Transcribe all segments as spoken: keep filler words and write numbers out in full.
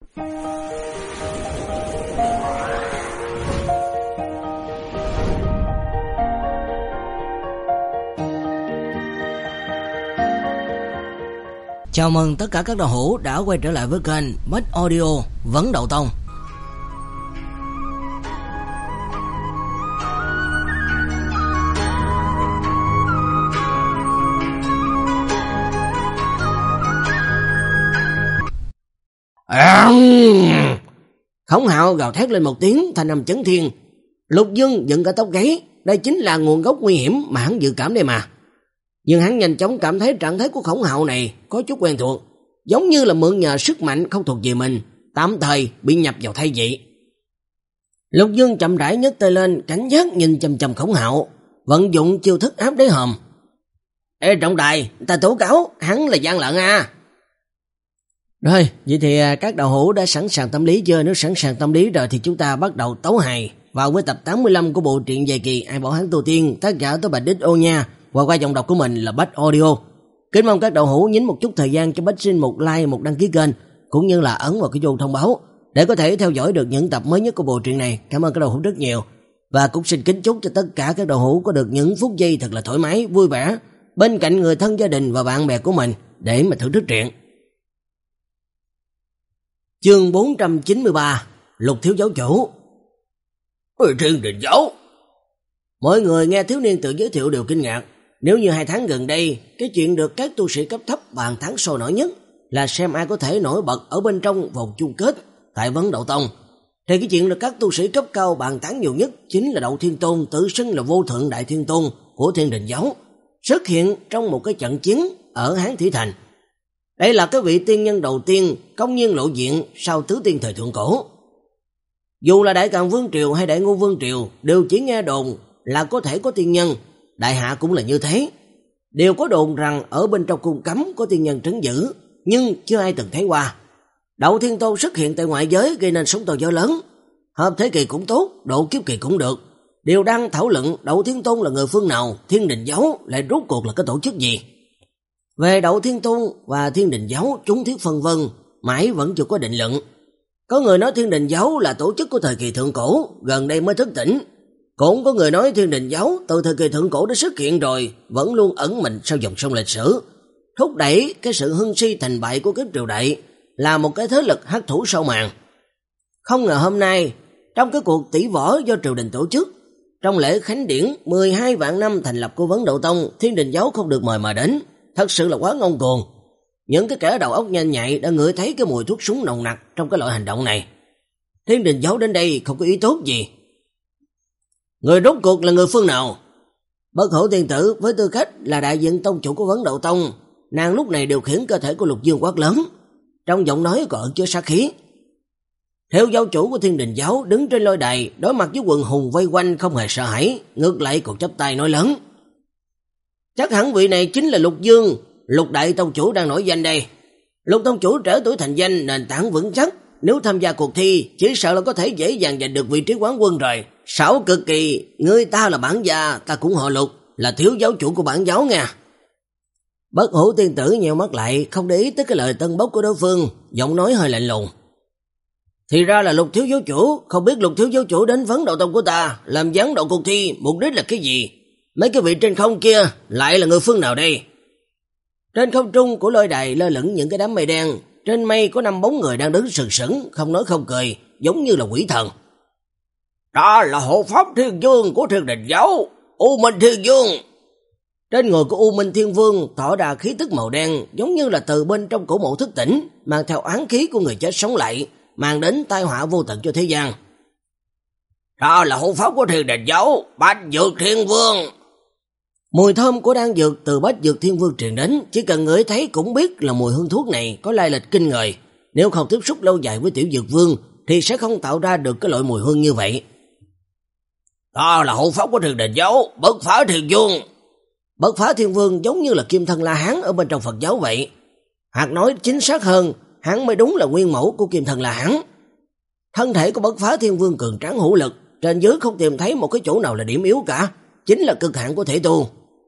Chào mừng tất cả các đạo hữu đã quay trở lại với kênh Bách Audio Vấn Đậu Tông. Khổng Hạo gào thét lên một tiếng, thanh âm chấn thiên. Lục Dương dựng cả tóc gáy, đây chính là nguồn gốc nguy hiểm mà hắn dự cảm đây mà. Nhưng hắn nhanh chóng cảm thấy trạng thái của Khổng Hạo này có chút quen thuộc, giống như là mượn nhờ sức mạnh không thuộc về mình, tạm thời bị nhập vào thay vị. Lục Dương chậm rãi nhấc tay lên, cảnh giác nhìn chằm chằm Khổng Hạo, vận dụng chiêu thức áp đáy hòm. Ê trọng tài, ta tố cáo hắn là gian lận à. Rồi, vậy thì các đạo hữu đã sẵn sàng tâm lý chưa? Nếu sẵn sàng tâm lý rồi thì chúng ta bắt đầu tấu hài vào với tập tám mươi lăm của bộ truyện dài kỳ Ai Bảo Hắn Tu Tiên, tác giả Tố Bạch Đích Ô nha, và qua giọng đọc của mình là Bách Audio. Kính mong các đạo hữu nhín một chút thời gian cho Bách xin một like, một đăng ký kênh, cũng như là ấn vào cái chuông thông báo để có thể theo dõi được những tập mới nhất của bộ truyện này. Cảm ơn các đạo hữu rất nhiều. Và cũng xin kính chúc cho tất cả các đạo hữu có được những phút giây thật là thoải mái, vui vẻ bên cạnh người thân, gia đình và bạn bè của mình để mà thưởng thức truyện. Chương bốn trăm chín mươi ba, Lục Thiếu Giáo Chủ. Ôi Thiên Đình Giáo. Mọi người nghe thiếu niên tự giới thiệu đều kinh ngạc. Nếu như hai tháng gần đây, cái chuyện được các tu sĩ cấp thấp bàn tán sôi nổi nhất là xem ai có thể nổi bật ở bên trong vòng chung kết tại Vấn Đậu Tông, thì cái chuyện được các tu sĩ cấp cao bàn tán nhiều nhất chính là Đậu Thiên Tôn tự xưng là vô thượng đại thiên tôn của Thiên Đình Giáo xuất hiện trong một cái trận chiến ở Hán Thủy Thành. Đây là cái vị tiên nhân đầu tiên công nhiên lộ diện sau tứ tiên thời thượng cổ. Dù là Đại Càn Vương Triều hay Đại Ngô Vương Triều đều chỉ nghe đồn là có thể có tiên nhân, Đại Hạ cũng là như thế. Đều có đồn rằng ở bên trong cung cấm có tiên nhân trấn giữ, nhưng chưa ai từng thấy qua. Đậu Thiên Tôn xuất hiện tại ngoại giới gây nên sóng to gió lớn. Hợp thế kỳ cũng tốt, độ kiếp kỳ cũng được. Đều đang thảo luận Đậu Thiên Tôn là người phương nào, Thiên Đình Giáo lại rốt cuộc là cái tổ chức gì. Về Đậu Thiên Tôn và Thiên Đình Giáo chúng thuyết phân vân, mãi vẫn chưa có định luận. Có người nói Thiên Đình Giáo là tổ chức của thời kỳ thượng cổ, gần đây mới thức tỉnh. Cũng có người nói Thiên Đình Giáo từ thời kỳ thượng cổ đã xuất hiện rồi, vẫn luôn ẩn mình sau dòng sông lịch sử, thúc đẩy cái sự hưng suy thành bại của các triều đại, là một cái thế lực hắc thủ sau màn. Không ngờ hôm nay, trong cái cuộc tỷ võ do triều đình tổ chức, trong lễ khánh điển mười hai vạn năm thành lập của Vấn Đậu Tông, Thiên Đình Giáo không được mời mà đến, thật sự là quá ngông cuồng. Những cái kẻ đầu óc nhanh nhạy đã ngửi thấy cái mùi thuốc súng nồng nặc trong cái loại hành động này. Thiên Đình Giáo đến đây không có ý tốt gì. Người rốt cuộc là người phương nào? Bất Hổ tiên tử với tư cách là đại diện tông chủ của Vấn Đậu Tông, nàng lúc này điều khiển cơ thể của Lục Dương quát lớn, trong giọng nói có ẩn chứa sát khí. Theo giáo chủ của Thiên Đình Giáo đứng trên lôi đài, đối mặt với quần hùng vây quanh không hề sợ hãi, ngược lại còn chắp tay nói lớn. Chắc hẳn vị này chính là Lục Dương, Lục đại tông chủ đang nổi danh đây. Lục tông chủ trẻ tuổi thành danh, nền tảng vững chắc, nếu tham gia cuộc thi chỉ sợ là có thể dễ dàng giành được vị trí quán quân rồi. Xảo cực kỳ, người ta là bản gia, ta cũng họ Lục, là thiếu giáo chủ của bản giáo nha. Bất Hủ tiên tử nheo mắt lại, không để ý tới cái lời tân bốc của đối phương, giọng nói hơi lạnh lùng. Thì ra là Lục thiếu giáo chủ, không biết Lục thiếu giáo chủ đến Vấn Đậu Tông của ta làm gián đoạn cuộc thi, mục đích là cái gì? Mấy cái vị trên không kia lại là người phương nào đây? Trên không trung của lôi đài lơ lửng những cái đám mây đen, trên mây có năm bóng người đang đứng sừng sững, không nói không cười, giống như là quỷ thần. Đó là hộ pháp Thiên Vương của Thiên Đình Giáo, U Minh Thiên Vương. Trên người của U Minh Thiên Vương tỏ ra khí tức màu đen, giống như là từ bên trong cổ mộ thức tỉnh, mang theo oán khí của người chết sống lại, mang đến tai họa vô tận cho thế gian. Đó là hộ pháp của Thiên Đình Giáo, Bách Dược Thiên Vương. Mùi thơm của đan dược từ Bách Dược Thiên Vương truyền đến, chỉ cần ngửi thấy cũng biết là mùi hương thuốc này có lai lịch kinh người. Nếu không tiếp xúc lâu dài với Tiểu Dược Vương thì sẽ không tạo ra được cái loại mùi hương như vậy. Đó là hộ pháp của Thiên Đình Giáo, Bất Phá Thiên Vương. Bất Phá Thiên Vương giống như là Kim Thân La Hán ở bên trong Phật giáo vậy. Hoặc nói chính xác hơn, hắn mới đúng là nguyên mẫu của Kim Thân La Hán. Thân thể của Bất Phá Thiên Vương cường tráng hữu lực, trên dưới không tìm thấy một cái chỗ nào là điểm yếu cả, chính là cực hạn của thể tu.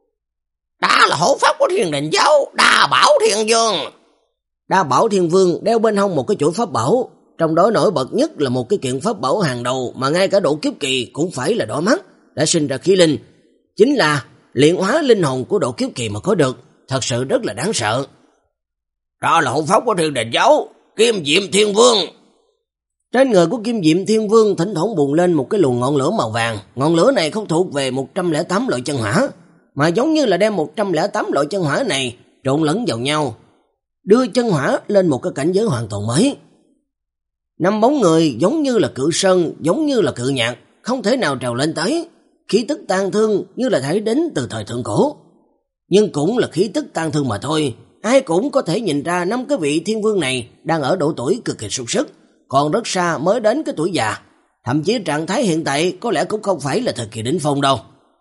Đó là hộ pháp của Thiên Đình Giáo, Đa Bảo Thiên Vương. Đa Bảo Thiên Vương đeo bên hông một cái chuỗi pháp bảo, trong đó nổi bật nhất là một cái kiện pháp bảo hàng đầu mà ngay cả độ kiếp kỳ cũng phải là đỏ mắt, đã sinh ra khí linh. Chính là luyện hóa linh hồn của độ kiếp kỳ mà có được, thật sự rất là đáng sợ. Đó là hộ pháp của Thiên Đình Giáo, Kim Diệm Thiên Vương. Trên người của Kim Diệm Thiên Vương thỉnh thoảng bùng lên một cái luồng ngọn lửa màu vàng. Ngọn lửa này không thuộc về một trăm lẻ tám loại chân hỏa, mà giống như là đem một trăm lẻ tám loại chân hỏa này trộn lẫn vào nhau, đưa chân hỏa lên một cái cảnh giới hoàn toàn mới. Năm bóng người giống như là cự sơn, giống như là cự nhạc, không thể nào trèo lên tới. Khí tức tang thương như là thấy đến từ thời thượng cổ. Nhưng cũng là khí tức tang thương mà thôi. Ai cũng có thể nhìn ra năm cái vị thiên vương này đang ở độ tuổi cực kỳ sung sức, còn rất xa mới đến cái tuổi già. Thậm chí trạng thái hiện tại có lẽ cũng không phải là thời kỳ đỉnh phong đâu.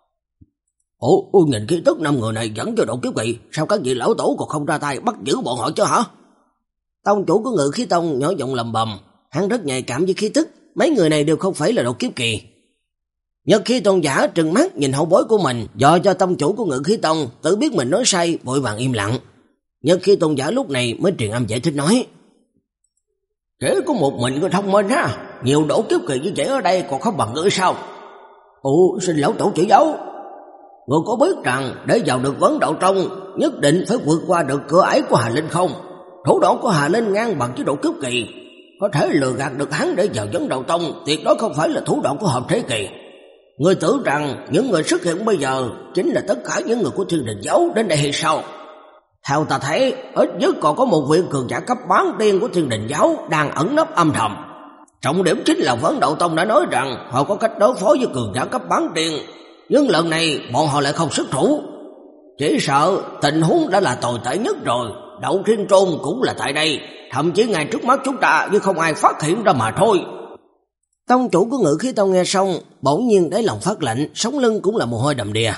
Ủa, ôi, nhìn khí tức năm người này dẫn cho độ kiếp kỳ, sao các vị lão tổ còn không ra tay bắt giữ bọn họ chứ hả? Tông chủ của Ngự Khí Tông nhỏ giọng lầm bầm, hắn rất nhạy cảm với khí tức, mấy người này đều không phải là độ kiếp kỳ. Nhật Khí Tôn giả trừng mắt nhìn hậu bối của mình, dò cho tông chủ của Ngự Khí Tông tự biết mình nói sai, vội vàng im lặng. Nhật Khí Tôn giả lúc này mới truyền âm giải thích nói: "Chỉ có một mình người thông minh ha, nhiều độ kiếp kỳ như vậy ở đây còn không bằng ngươi sao?" "Ồ, xin lão tổ chỉ dấu. Ngươi có biết rằng để vào được vấn đạo trong nhất định phải vượt qua được cửa ải của Hà Linh không? Thủ đoạn của Hà Linh ngang bằng với độ kiếp kỳ, có thể lừa gạt được hắn để vào vấn đạo tông, tuyệt đối không phải là thủ đoạn của hợp thế kỳ. Ngươi tưởng rằng những người xuất hiện bây giờ chính là tất cả những người của Thiên Đình Giáo đến đây hay sao? Theo ta thấy, ít nhất còn có một vị cường giả cấp bán tiên của Thiên Đình Giáo đang ẩn nấp âm thầm. Trọng điểm chính là Vấn Đạo Tông đã nói rằng họ có cách đối phó với cường giả cấp bán tiên, nhưng lần này bọn họ lại không xuất thủ. Chỉ sợ tình huống đã là tồi tệ nhất rồi. Đậu Thiên Tôn cũng là tại đây, thậm chí ngay trước mắt chúng ta nhưng không ai phát hiện ra mà thôi." Tông chủ của Ngự Khí Tông nghe xong, bỗng nhiên đáy lòng phát lạnh, sống lưng cũng là mồ hôi đầm đìa.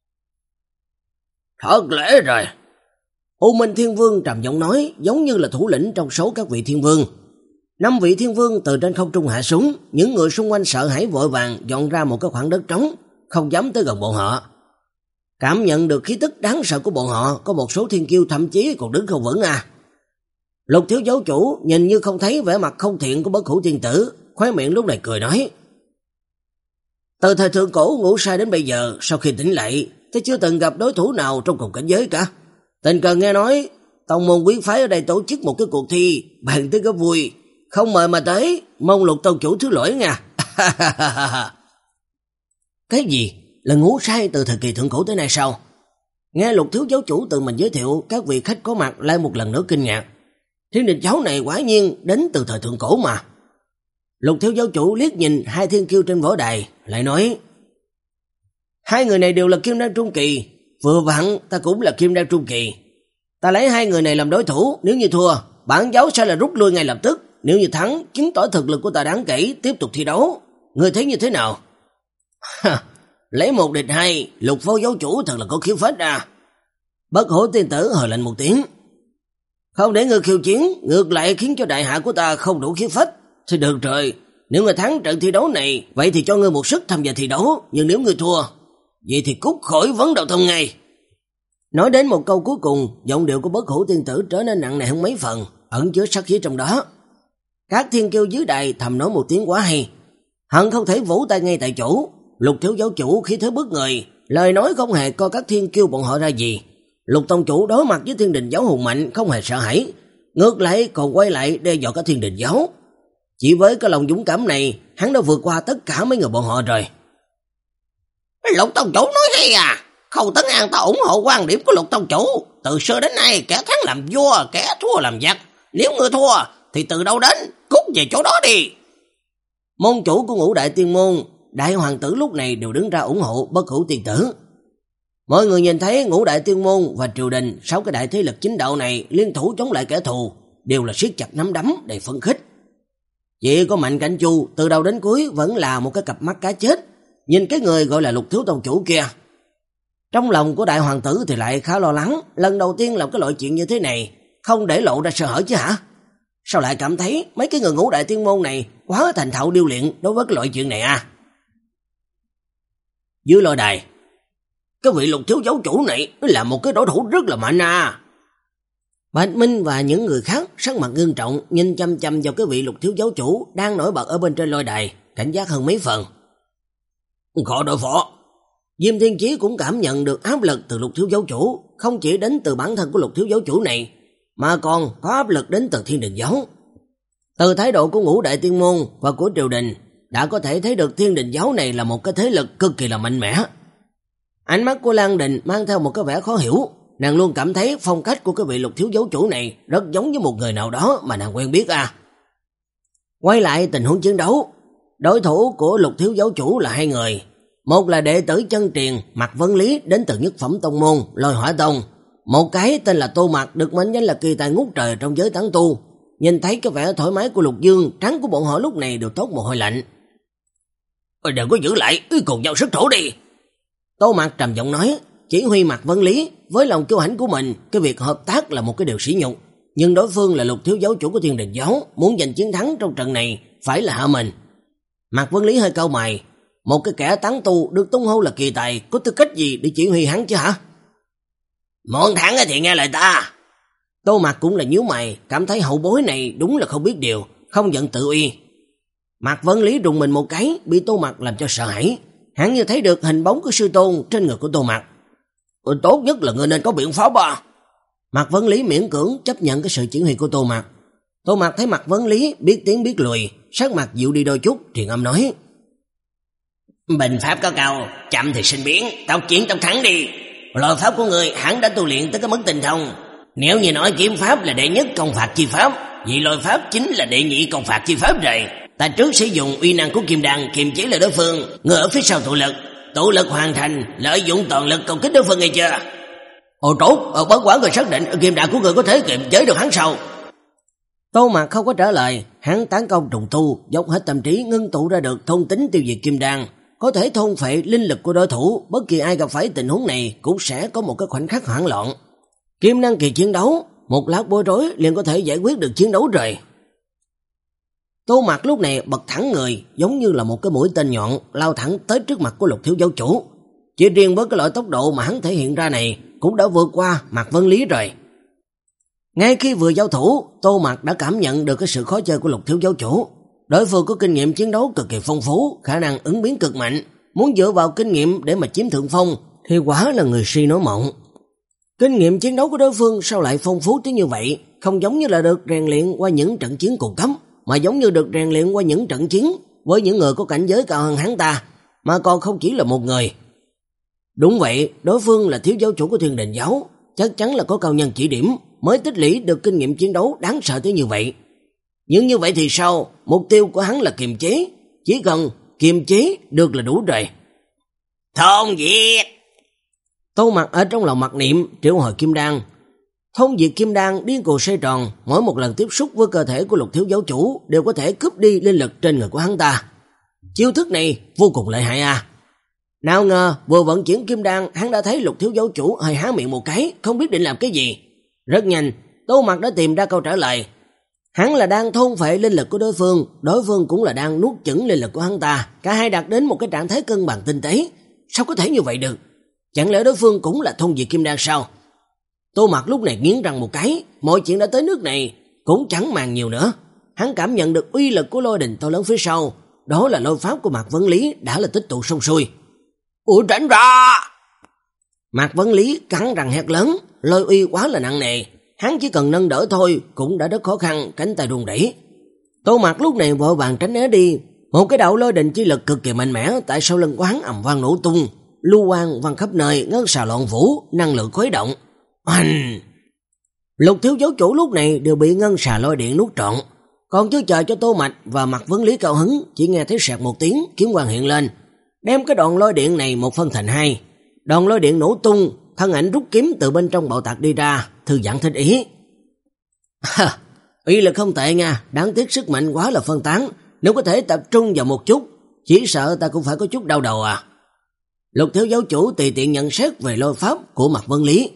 "Thật lẽ rồi." U Minh Thiên Vương trầm giọng nói, giống như là thủ lĩnh trong số các vị thiên vương. Năm vị thiên vương từ trên không trung hạ xuống, những người xung quanh sợ hãi vội vàng dọn ra một cái khoảng đất trống, không dám tới gần bọn họ. Cảm nhận được khí tức đáng sợ của bọn họ, có một số thiên kiêu thậm chí còn đứng không vững à. Lục Thiếu Giáo chủ nhìn như không thấy vẻ mặt không thiện của Bất Hủ Tiên Tử, khóe miệng lúc này cười nói: "Từ thời thượng cổ ngủ say đến bây giờ, sau khi tỉnh lại, tôi chưa từng gặp đối thủ nào trong cùng cảnh giới cả. Tình cờ nghe nói tông môn quý phái ở đây tổ chức một cái cuộc thi, bàn tới cái vui, không mời mà tới, mong Lục tông chủ thứ lỗi nha." Cái gì? Là ngủ say từ thời kỳ thượng cổ tới nay sao? Nghe Lục Thiếu Giáo chủ tự mình giới thiệu, các vị khách có mặt lại một lần nữa kinh ngạc. Thiên Đình Giáo này quả nhiên đến từ thời thượng cổ mà. Lục Thiếu Giáo chủ liếc nhìn hai thiên kiêu trên võ đài, lại nói: "Hai người này đều là kim đan trung kỳ, vừa vặn ta cũng là kim đan trung kỳ. Ta lấy hai người này làm đối thủ, nếu như thua, bản giáo sẽ là rút lui ngay lập tức, nếu như thắng, chứng tỏ thực lực của ta đáng kể, tiếp tục thi đấu. Ngươi thấy như thế nào?" "Lấy một địch hai, Lục Phó Giáo chủ thật là có khiếu phách à." Bất Hủ Tiên Tử hờ lạnh một tiếng: "Không để ngươi khiêu chiến, ngược lại khiến cho đại hạ của ta không đủ khiếu phách. Thì được rồi, nếu ngươi thắng trận thi đấu này, vậy thì cho ngươi một sức tham gia thi đấu, nhưng nếu ngươi thua, vậy thì cút khỏi Vấn Đạo Tông ngay." Nói đến một câu cuối cùng, giọng điệu của Bất Hủ Tiên Tử trở nên nặng nề hơn mấy phần, ẩn chứa sát khí trong đó. Các thiên kiêu dưới đài thầm nói một tiếng quá hay, hận không thể vỗ tay ngay tại chỗ. Lục Thiếu Giáo chủ khí thế bức người, lời nói không hề coi các thiên kiêu bọn họ ra gì. Lục tông chủ đối mặt với Thiên Đình Giáo hùng mạnh, không hề sợ hãi, ngược lại còn quay lại đe dọa cả Thiên Đình Giáo. Chỉ với cái lòng dũng cảm này, hắn đã vượt qua tất cả mấy người bọn họ rồi. "Lục tông chủ nói hay à, Khâu Tấn An ta ủng hộ quan điểm của Lục tông chủ. Từ xưa đến nay, kẻ thắng làm vua, kẻ thua làm giặc. Nếu ngươi thua thì từ đâu đến, cút về chỗ đó đi." Môn chủ của Ngũ Đại Tiên Môn, Đại Hoàng tử lúc này đều đứng ra ủng hộ Bất Hủ Tiên Tử. Mọi người nhìn thấy Ngũ Đại Tiên Môn và triều đình, sáu cái đại thế lực chính đạo này liên thủ chống lại kẻ thù, đều là siết chặt nắm đấm để phấn khích. Chỉ có Mạnh Cảnh Chu từ đầu đến cuối vẫn là một cái cặp mắt cá chết, nhìn cái người gọi là Lục Thiếu tông chủ kia. Trong lòng của Đại Hoàng tử thì lại khá lo lắng, lần đầu tiên làm cái loại chuyện như thế này, không để lộ ra sơ hở chứ hả? Sao lại cảm thấy mấy cái người Ngũ Đại Tiên Môn này quá thành thạo điêu luyện đối với cái loại chuyện này à? Dưới lôi đài, cái vị Lục Thiếu Giáo chủ này là một cái đối thủ rất là mạnh à. Bạch Minh và những người khác sắc mặt nghiêm trọng, nhìn chăm chăm vào cái vị Lục thiếu giáo chủ đang nổi bật ở bên trên lôi đài, cảnh giác hơn mấy phần. Khó đối phó. Diêm Thiên Chí cũng cảm nhận được áp lực từ Lục thiếu giáo chủ, không chỉ đến từ bản thân của Lục thiếu giáo chủ này, mà còn có áp lực đến từ Thiên Đình giáo. Từ thái độ của Ngũ Đại Tiên môn và của triều đình, đã có thể thấy được Thiên Đình giáo này là một cái thế lực cực kỳ là mạnh mẽ. Ánh mắt của Lan Đình mang theo một cái vẻ khó hiểu, nàng luôn cảm thấy phong cách của cái vị Lục thiếu giáo chủ này rất giống với một người nào đó mà nàng quen biết à. Quay lại tình huống chiến đấu, đối thủ của Lục thiếu giáo chủ là hai người. Một là đệ tử chân truyền Mạc Vấn Lý đến từ nhất phẩm tông môn Lôi Hỏa Tông. Một cái tên là Tô Mạc được mệnh danh là kỳ tài ngút trời trong giới tán tu. Nhìn thấy cái vẻ thoải mái của Lục Dương, trán của bọn họ lúc này đều toát mồ hôi lạnh. Ôi đừng có giữ lại, cùng nhau xuất thủ đi. Tô Mạc trầm giọng nói, chỉ huy Mạc Vấn Lý với lòng kiêu hãnh của mình, cái việc hợp tác là một cái điều sỉ nhục. Nhưng đối phương là Lục thiếu giáo chủ của Thiên Đình giáo, muốn giành chiến thắng trong trận này phải là hạ mình. Mạc Vấn Lý hơi cau mày, một cái kẻ tán tu được tung hô là kỳ tài có tư cách gì để chỉ huy hắn chứ hả? Muốn thắng thì nghe lời ta. Tô Mạc cũng là nhíu mày, cảm thấy hậu bối này đúng là không biết điều, không giận tự uy. Mạc Vấn Lý rùng mình một cái, bị Tô Mạc làm cho sợ hãi. Hắn như thấy được hình bóng của sư tôn trên người của Tô Mạc. Tốt nhất là người nên có biện pháp à. Mạc Vấn Lý miễn cưỡng chấp nhận cái sự chỉ huy của Tô Mạc. Tô Mạc thấy Mạc Vấn Lý biết tiếng biết lùi, sắc mặt dịu đi đôi chút, truyền âm nói: Bình pháp có cao, chậm thì sinh biến, tao chiến tao thắng đi. Lôi pháp của người hẳn đã tu luyện tới cái mức tinh thông. Nếu như nói kiếm pháp là đệ nhất công phạt chi pháp, vậy lôi pháp chính là đệ nhị công phạt chi pháp rồi. Ta trước sử dụng uy năng của kim đan kiềm chế lại đối phương, người ở phía sau tụ lực, tụ lực hoàn thành, lợi dụng toàn lực công kích đối phương, nghe chưa? Ồ tốt, ở bất quả người xác định kim đan của người có thể kiềm chế được hắn sao? Tô Mạc không có trả lời, hắn tán công trùng tu, dốc hết tâm trí ngưng tụ ra được thông tính tiêu diệt kim đan, có thể thôn phệ linh lực của đối thủ. Bất kỳ ai gặp phải tình huống này cũng sẽ có một cái khoảnh khắc hoảng loạn. Kim năng kỳ chiến đấu, một lát bối rối liền có thể giải quyết được chiến đấu rồi. Tô Mạc lúc này bật thẳng người, giống như là một cái mũi tên nhọn lao thẳng tới trước mặt của Lục thiếu giáo chủ. Chỉ riêng với cái loại tốc độ mà hắn thể hiện ra này cũng đã vượt qua Mạc Vấn Lý rồi. Ngay khi vừa giao thủ, Tô Mạc đã cảm nhận được cái sự khó chơi của Lục thiếu giáo chủ. Đối phương có kinh nghiệm chiến đấu cực kỳ phong phú, khả năng ứng biến cực mạnh, muốn dựa vào kinh nghiệm để mà chiếm thượng phong thì quả là người si nói mộng. Kinh nghiệm chiến đấu của đối phương sao lại phong phú tới như vậy, không giống như là được rèn luyện qua những trận chiến cùng cấp, mà giống như được rèn luyện qua những trận chiến với những người có cảnh giới cao hơn hắn ta, mà còn không chỉ là một người. Đúng vậy, đối phương là thiếu giáo chủ của Thiên Đình giáo, chắc chắn là có cao nhân chỉ điểm mới tích lũy được kinh nghiệm chiến đấu đáng sợ tới như vậy. Nhưng như vậy thì sao? Mục tiêu của hắn là kiềm chế, chỉ cần kiềm chế được là đủ rồi. Thôn diệt! Tô Mạc ở trong lòng mặc niệm triệu hồi kim đan. Thông diệt kim đan điên cuồng xoay tròn, mỗi một lần tiếp xúc với cơ thể của Lục thiếu giáo chủ đều có thể cướp đi linh lực trên người của hắn ta. Chiêu thức này vô cùng lợi hại à. Nào ngờ vừa vận chuyển kim đan, hắn đã thấy Lục thiếu giáo chủ hơi há miệng một cái, không biết định làm cái gì. Rất nhanh, Tô Mạc đã tìm ra câu trả lời. Hắn là đang thôn phệ linh lực của đối phương, đối phương cũng là đang nuốt chửng linh lực của hắn ta, cả hai đạt đến một cái trạng thái cân bằng tinh tế. Sao có thể như vậy được? Chẳng lẽ đối phương cũng là thông diệt kim đan sao? Tô Mạc lúc này nghiến răng một cái, mọi chuyện đã tới nước này cũng chẳng màng nhiều nữa. Hắn cảm nhận được uy lực của lôi đình to lớn phía sau, đó là lôi pháp của Mạc Vấn Lý đã là tích tụ xong xuôi. Ủa tránh ra! Mạc Vấn Lý cắn răng hét lớn, lôi uy quá là nặng nề, hắn chỉ cần nâng đỡ thôi cũng đã rất khó khăn, cánh tay run rẩy. Tô Mạc lúc này vội vàng tránh né đi, một cái đạo lôi đình chi lực cực kỳ mạnh mẽ tại sau lưng của hắn ầm vang nổ tung, lưu quang văng khắp nơi, ngân xà loạn vũ, năng lượng khuấy động. Oanh! Lục thiếu giáo chủ lúc này đều bị ngân xà lôi điện nuốt trọn, còn chưa chờ cho Tô Mạch và Mạc Vấn Lý cao hứng, chỉ nghe thấy sẹt một tiếng, kiếm quang hiện lên, đem cái đòn lôi điện này một phân thành hai. Đòn lôi điện nổ tung, thân ảnh rút kiếm từ bên trong bạo tạc đi ra, thư giãn thích ý. Ha, uy lực không tệ nha, đáng tiếc sức mạnh quá là phân tán, nếu có thể tập trung vào một chút, chỉ sợ ta cũng phải có chút đau đầu à. Lục thiếu giáo chủ tùy tiện nhận xét về lôi pháp của Mạc Vấn Lý.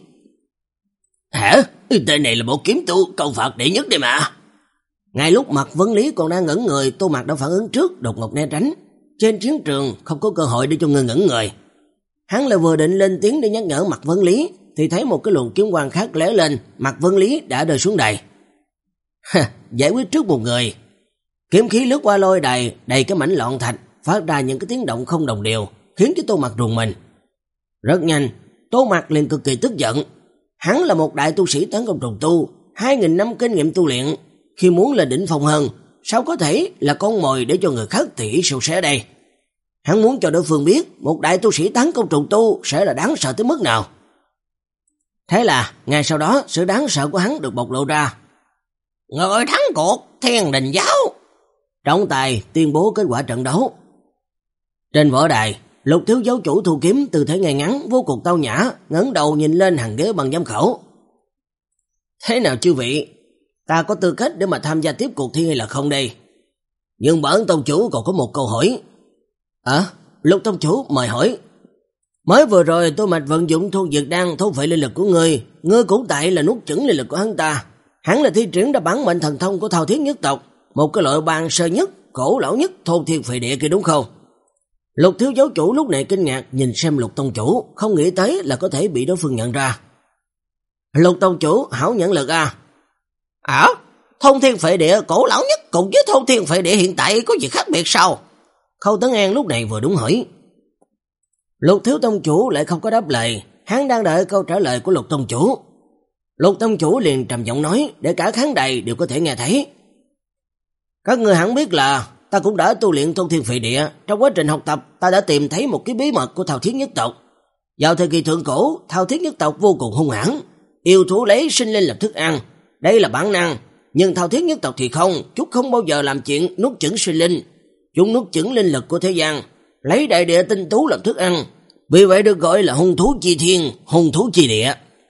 Hả? Tên này là bộ kiếm tu công phạt đệ nhất đây mà. Ngay lúc Mạc Vấn Lý còn đang ngẩn người, Tô Mạc đã phản ứng trước, đột ngột né tránh. Trên chiến trường không có cơ hội để cho người ngẩn người. Hắn lại vừa định lên tiếng để nhắc nhở Mạc Vấn Lý, thì thấy một cái luồng kiếm quang khác lóe lên, Mạc Vân Lý đã rơi xuống đài. Ha, giải quyết trước một người. Kiếm khí lướt qua lôi đài, đầy cái mảnh loạn thạch, phát ra những cái tiếng động không đồng đều, khiến cho Tô Mạc rùng mình. Rất nhanh, Tô Mạc liền cực kỳ tức giận. Hắn là một đại tu sĩ tấn công trùng tu, hai nghìn năm kinh nghiệm tu luyện, khi muốn lên đỉnh phong hơn, sao có thể là con mồi để cho người khác tỉ ý sâu xé đây? Hắn muốn cho đối phương biết một đại tu sĩ tấn công trùng tu sẽ là đáng sợ tới mức nào. Thế là, ngay sau đó, sự đáng sợ của hắn được bộc lộ ra. Người thắng cuộc, Thiên Đình Giáo. Trọng tài tuyên bố kết quả trận đấu. Trên võ đài, Lục thiếu giáo chủ thu kiếm tư thế ngay ngắn, vô cùng tao nhã, ngẩng đầu nhìn lên hàng ghế bằng giám khẩu. Thế nào chư vị, ta có tư cách để mà tham gia tiếp cuộc thi hay là không đây? Nhưng bản tông chủ còn có một câu hỏi. À, Lục tông chủ mời hỏi. Mới vừa rồi tôi mạch vận dụng thu dược đan thôn phệ linh lực của ngươi, ngươi cũng tại là nuốt chửng linh lực của hắn ta. Hắn là thi triển ra bản mệnh thần thông của Thao Thiết nhất tộc, một cái loại ban sơ nhất, cổ lão nhất thôn thiên phệ địa kia đúng không? Lục thiếu giáo chủ lúc này kinh ngạc nhìn xem Lục tông chủ, không nghĩ tới là có thể bị đối phương nhận ra. Lục tông chủ hảo nhẫn lực à? À, thôn thiên phệ địa cổ lão nhất cùng với thôn thiên phệ địa hiện tại có gì khác biệt sao? Khâu Tấn An lúc này vừa đúng hỏi. Lục thiếu tông chủ lại không có đáp lời, hắn đang đợi câu trả lời của Lục tông chủ. Lục tông chủ liền trầm giọng nói để cả khán đài đều có thể nghe thấy. Các người hẳn biết là ta cũng đã tu luyện thôn thiên phệ địa, trong quá trình học tập ta đã tìm thấy một cái bí mật của Thao Thiết nhất tộc. Vào thời kỳ thượng cổ, Thao Thiết nhất tộc vô cùng hung hãn, yêu thú lấy sinh linh làm thức ăn, đây là bản năng, nhưng Thao Thiết nhất tộc thì không, chúng không bao giờ làm chuyện nuốt chửng sinh linh, chúng nuốt chửng linh lực của thế gian, lấy đại địa tinh tú làm thức ăn, vì vậy được gọi là hung thú chi thiên, hung thú chi địa.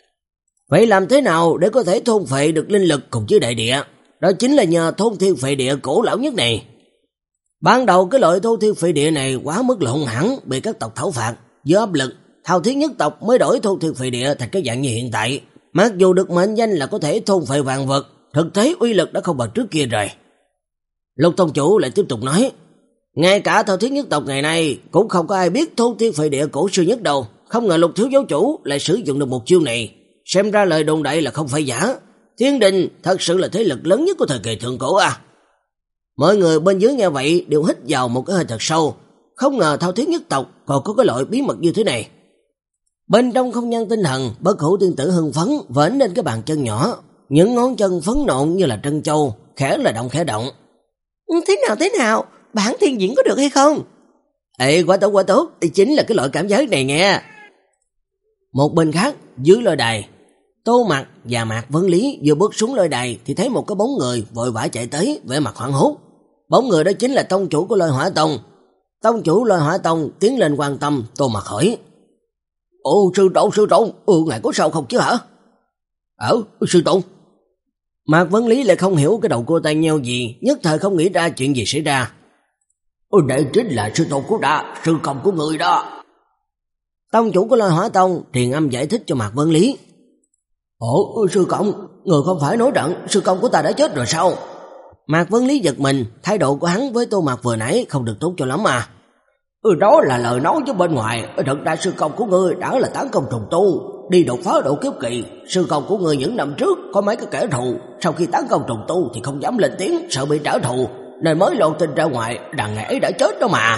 Vậy làm thế nào để có thể thôn phệ được linh lực cùng với đại địa? Đó chính là nhờ thôn thiên phệ địa cổ lão nhất này. Ban đầu cái loại thôn thiên phệ địa này quá mức là hung hãn, bị các tộc thảo phạt, do áp lực, Thao Thiết nhất tộc mới đổi thôn thiên phệ địa thành cái dạng như hiện tại. Mặc dù được mệnh danh là có thể thôn phệ vạn vật, thực tế uy lực đã không bằng trước kia rồi. Lục tông chủ lại tiếp tục nói, ngay cả Thao Thiết nhất tộc ngày nay cũng không có ai biết thôn thiên phệ địa cổ xưa nhất đâu, không ngờ Lục thiếu giáo chủ lại sử dụng được một chiêu này, xem ra lời đồn đại là không phải giả. Thiên Đình thật sự là thế lực lớn nhất của thời kỳ thượng cổ à. Mọi người bên dưới nghe vậy đều hít vào một cái hơi thật sâu, không ngờ Thao Thiết nhất tộc còn có cái loại bí mật như thế này. Bên trong không gian tinh thần, Bất Hủ tiên tử hưng phấn vểnh lên cái bàn chân nhỏ, những ngón chân phấn nộn như là trân châu, khẽ là động khẽ động. Thế nào thế nào, bản thiên diễn có được hay không? Ê, quá tốt quá tốt, chính là cái loại cảm giác này nghe. Một bên khác, dưới lôi đài, Tô Mạc và Mạc Vân Lý vừa bước xuống lôi đài thì thấy một cái bóng người vội vã chạy tới, vẻ mặt hoảng hốt. Bóng người đó chính là tông chủ của Lôi Hỏa Tông. Tông chủ Lôi Hỏa Tông tiến lên quan tâm, Tô Mạc hỏi: "Ồ, sư tôn, sư tôn, ừ, ngài có sao không chứ hả?" "Ờ, sư tôn." Mạc Vân Lý lại không hiểu cái đầu cô ta nheo gì, nhất thời không nghĩ ra chuyện gì xảy ra. "Ồ, đây chính là sư tôn của ta, sư công của người đó." Tông chủ của Lôi Hỏa Tông truyền âm giải thích cho Mạc Vân Lý. "Ồ, sư công, người không phải nói rằng sư công của ta đã chết rồi sao?" Mạc Vân Lý giật mình, thái độ của hắn với Tô Mạc vừa nãy không được tốt cho lắm mà. "Ừ, đó là lời nói với bên ngoài, thật ra sư công của ngươi đã là tán công trùng tu, đi đột phá độ kiếp kỳ. Sư công của ngươi những năm trước có mấy cái kẻ thù, sau khi tán công trùng tu thì không dám lên tiếng, sợ bị trả thù, nên mới lộ tin ra ngoài rằng ngày ấy đã chết đó mà."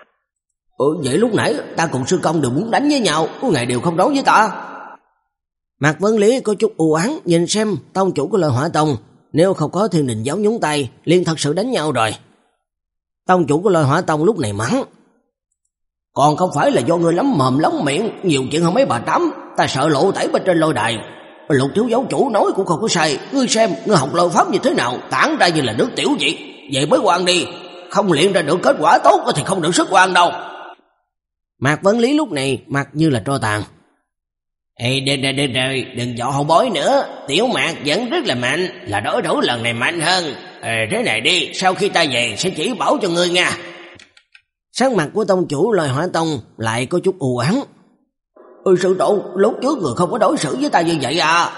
"Ừ, vậy lúc nãy ta cùng sư công đều muốn đánh với nhau, ngài đều không nói với ta." Mạc Vân Lý có chút u oán nhìn xem tông chủ của Lôi Hỏa Tông, nếu không có Thiên Đình giáo nhúng tay, liền thật sự đánh nhau rồi. Tông chủ của Lôi Hỏa Tông lúc này mắng: "Còn không phải là do ngươi lắm mồm lắm miệng, nhiều chuyện hơn mấy bà tám, ta sợ lộ tẩy bên trên lôi đài. Lục thiếu giáo chủ nói cũng không có sai, ngươi xem, ngươi học lôi pháp như thế nào, tản ra như là nước tiểu vậy. Vậy mới quan đi, không luyện ra được kết quả tốt thì không được sức quan đâu." Mạc Vân Lý lúc này mặt như là tro tàn. "Ê, đừng, đừng, đừng, đừng dọ hậu bối nữa, Tiểu Mạc vẫn rất là mạnh, là đối thủ lần này mạnh hơn. Ê, thế này đi, sau khi ta về sẽ chỉ bảo cho ngươi nha." Sắc mặt của tông chủ Lôi Hỏa Tông lại có chút u ám. "Ừ, sư tôn, lúc trước người không có đối xử với ta như vậy à?"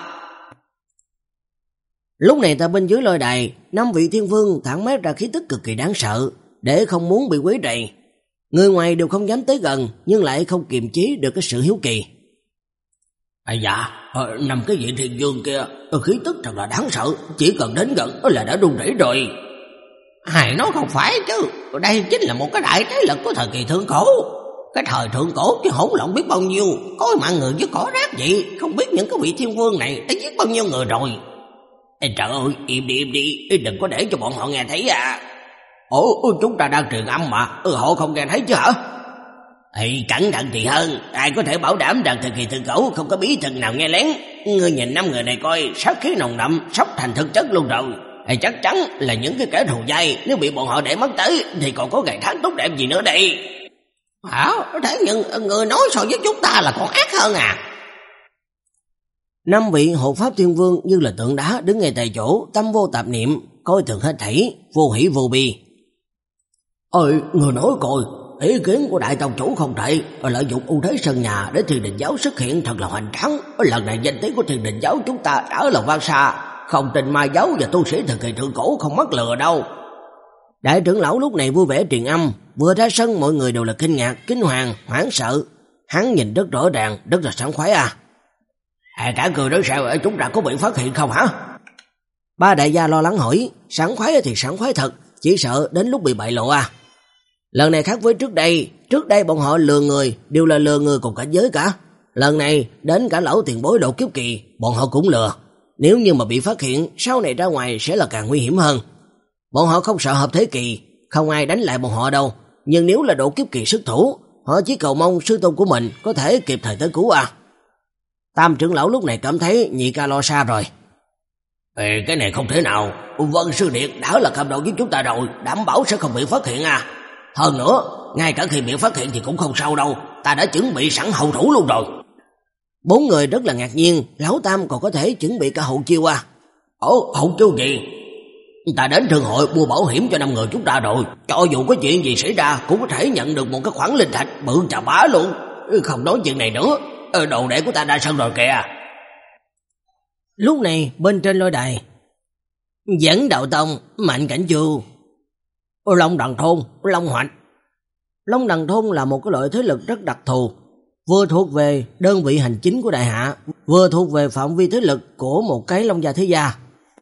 Lúc này ta bên dưới lôi đài, năm vị thiên vương thẳng mát ra khí tức cực kỳ đáng sợ, để không muốn bị quấy rầy. Người ngoài đều không dám tới gần, nhưng lại không kiềm chế được cái sự hiếu kỳ. À dạ, ờ, nằm cái vị thiên dương kia, khí tức thật là đáng sợ, chỉ cần đến gần là đã run rẩy rồi. Hài nói không phải chứ, đây chính là một cái đại thế lực của thời kỳ thượng cổ. Cái thời thượng cổ chứ hỗn loạn biết bao nhiêu, có mạng người với cỏ rác vậy, không biết những cái vị thiên vương này đã giết bao nhiêu người rồi. Ê, trời ơi, im đi im đi, đừng có để cho bọn họ nghe thấy à. Ủa, chúng ta đang truyền âm mà, ừ, họ không nghe thấy chứ hả? Ê, cẩn thận thì hơn, ai có thể bảo đảm rằng thời kỳ thượng cổ không có bí thần nào nghe lén. Ngươi nhìn năm người này coi, sát khí nồng đậm, sắp thành thực chất luôn rồi. Ê, chắc chắn là những cái kẻ thù dai, nếu bị bọn họ để mắt tới thì còn có ngày tháng tốt đẹp gì nữa đây. Hả? Thế nhưng người nói so với chúng ta là còn ác hơn à? Năm vị hộ pháp thiên vương như là tượng đá đứng ngay tại chỗ, tâm vô tạp niệm, coi thường hết thảy, vô hỷ vô bi. Ơi, người nói coi, ý kiến của đại tông chủ không tệ, lợi dụng ưu thế sân nhà để Thiên Đình giáo xuất hiện thật là hoành tráng. Lần này danh tiếng của Thiên Đình giáo chúng ta đã là vang xa, không tin ma giáo và tu sĩ thời kỳ thượng cổ không mắc lừa đâu. Đại trưởng lão lúc này vui vẻ truyền âm, vừa ra sân mọi người đều là kinh ngạc, kinh hoàng, hoảng sợ. Hắn nhìn rất rõ ràng, rất là sảng khoái à. À, cả người nói sao, chúng ta có bị phát hiện không hả? Ba đại gia lo lắng hỏi, sảng khoái thì sảng khoái thật, chỉ sợ đến lúc bị bại lộ à. Lần này khác với trước đây, trước đây bọn họ lừa người, đều là lừa người cùng cảnh giới cả. Lần này, đến cả lão tiền bối độ kiếp kỳ, bọn họ cũng lừa. Nếu như mà bị phát hiện, sau này ra ngoài sẽ là càng nguy hiểm hơn. Bọn họ không sợ hợp thế kỳ, không ai đánh lại bọn họ đâu. Nhưng nếu là độ kiếp kỳ xuất thủ, họ chỉ cầu mong sư tôn của mình có thể kịp thời tới cứu à. Tam trưởng lão lúc này cảm thấy nhị ca lo xa rồi. Ê, cái này không thể nào, Vân Sư Điệt đã là cầm đầu với chúng ta rồi, đảm bảo sẽ không bị phát hiện à. Hơn nữa, ngay cả khi bị phát hiện thì cũng không sao đâu, ta đã chuẩn bị sẵn hậu thủ luôn rồi. Bốn người rất là ngạc nhiên, lão Tam còn có thể chuẩn bị cả hậu chiêu à. Ồ, hậu chiêu gì? Ta đến thương hội mua bảo hiểm cho năm người chúng ta rồi, cho dù có chuyện gì xảy ra cũng có thể nhận được một cái khoản linh thạch bự chà bá luôn. Không nói chuyện này nữa, đồ đệ của ta đã sân rồi kìa. Lúc này bên trên lôi đài, Dẫn Đạo Tông, Mạnh Cảnh Chu, Long Đằng Thôn, Long Hoạch. Long Đằng Thôn là một cái loại thế lực rất đặc thù, vừa thuộc về đơn vị hành chính của đại hạ, vừa thuộc về phạm vi thế lực của một cái Long gia thế gia.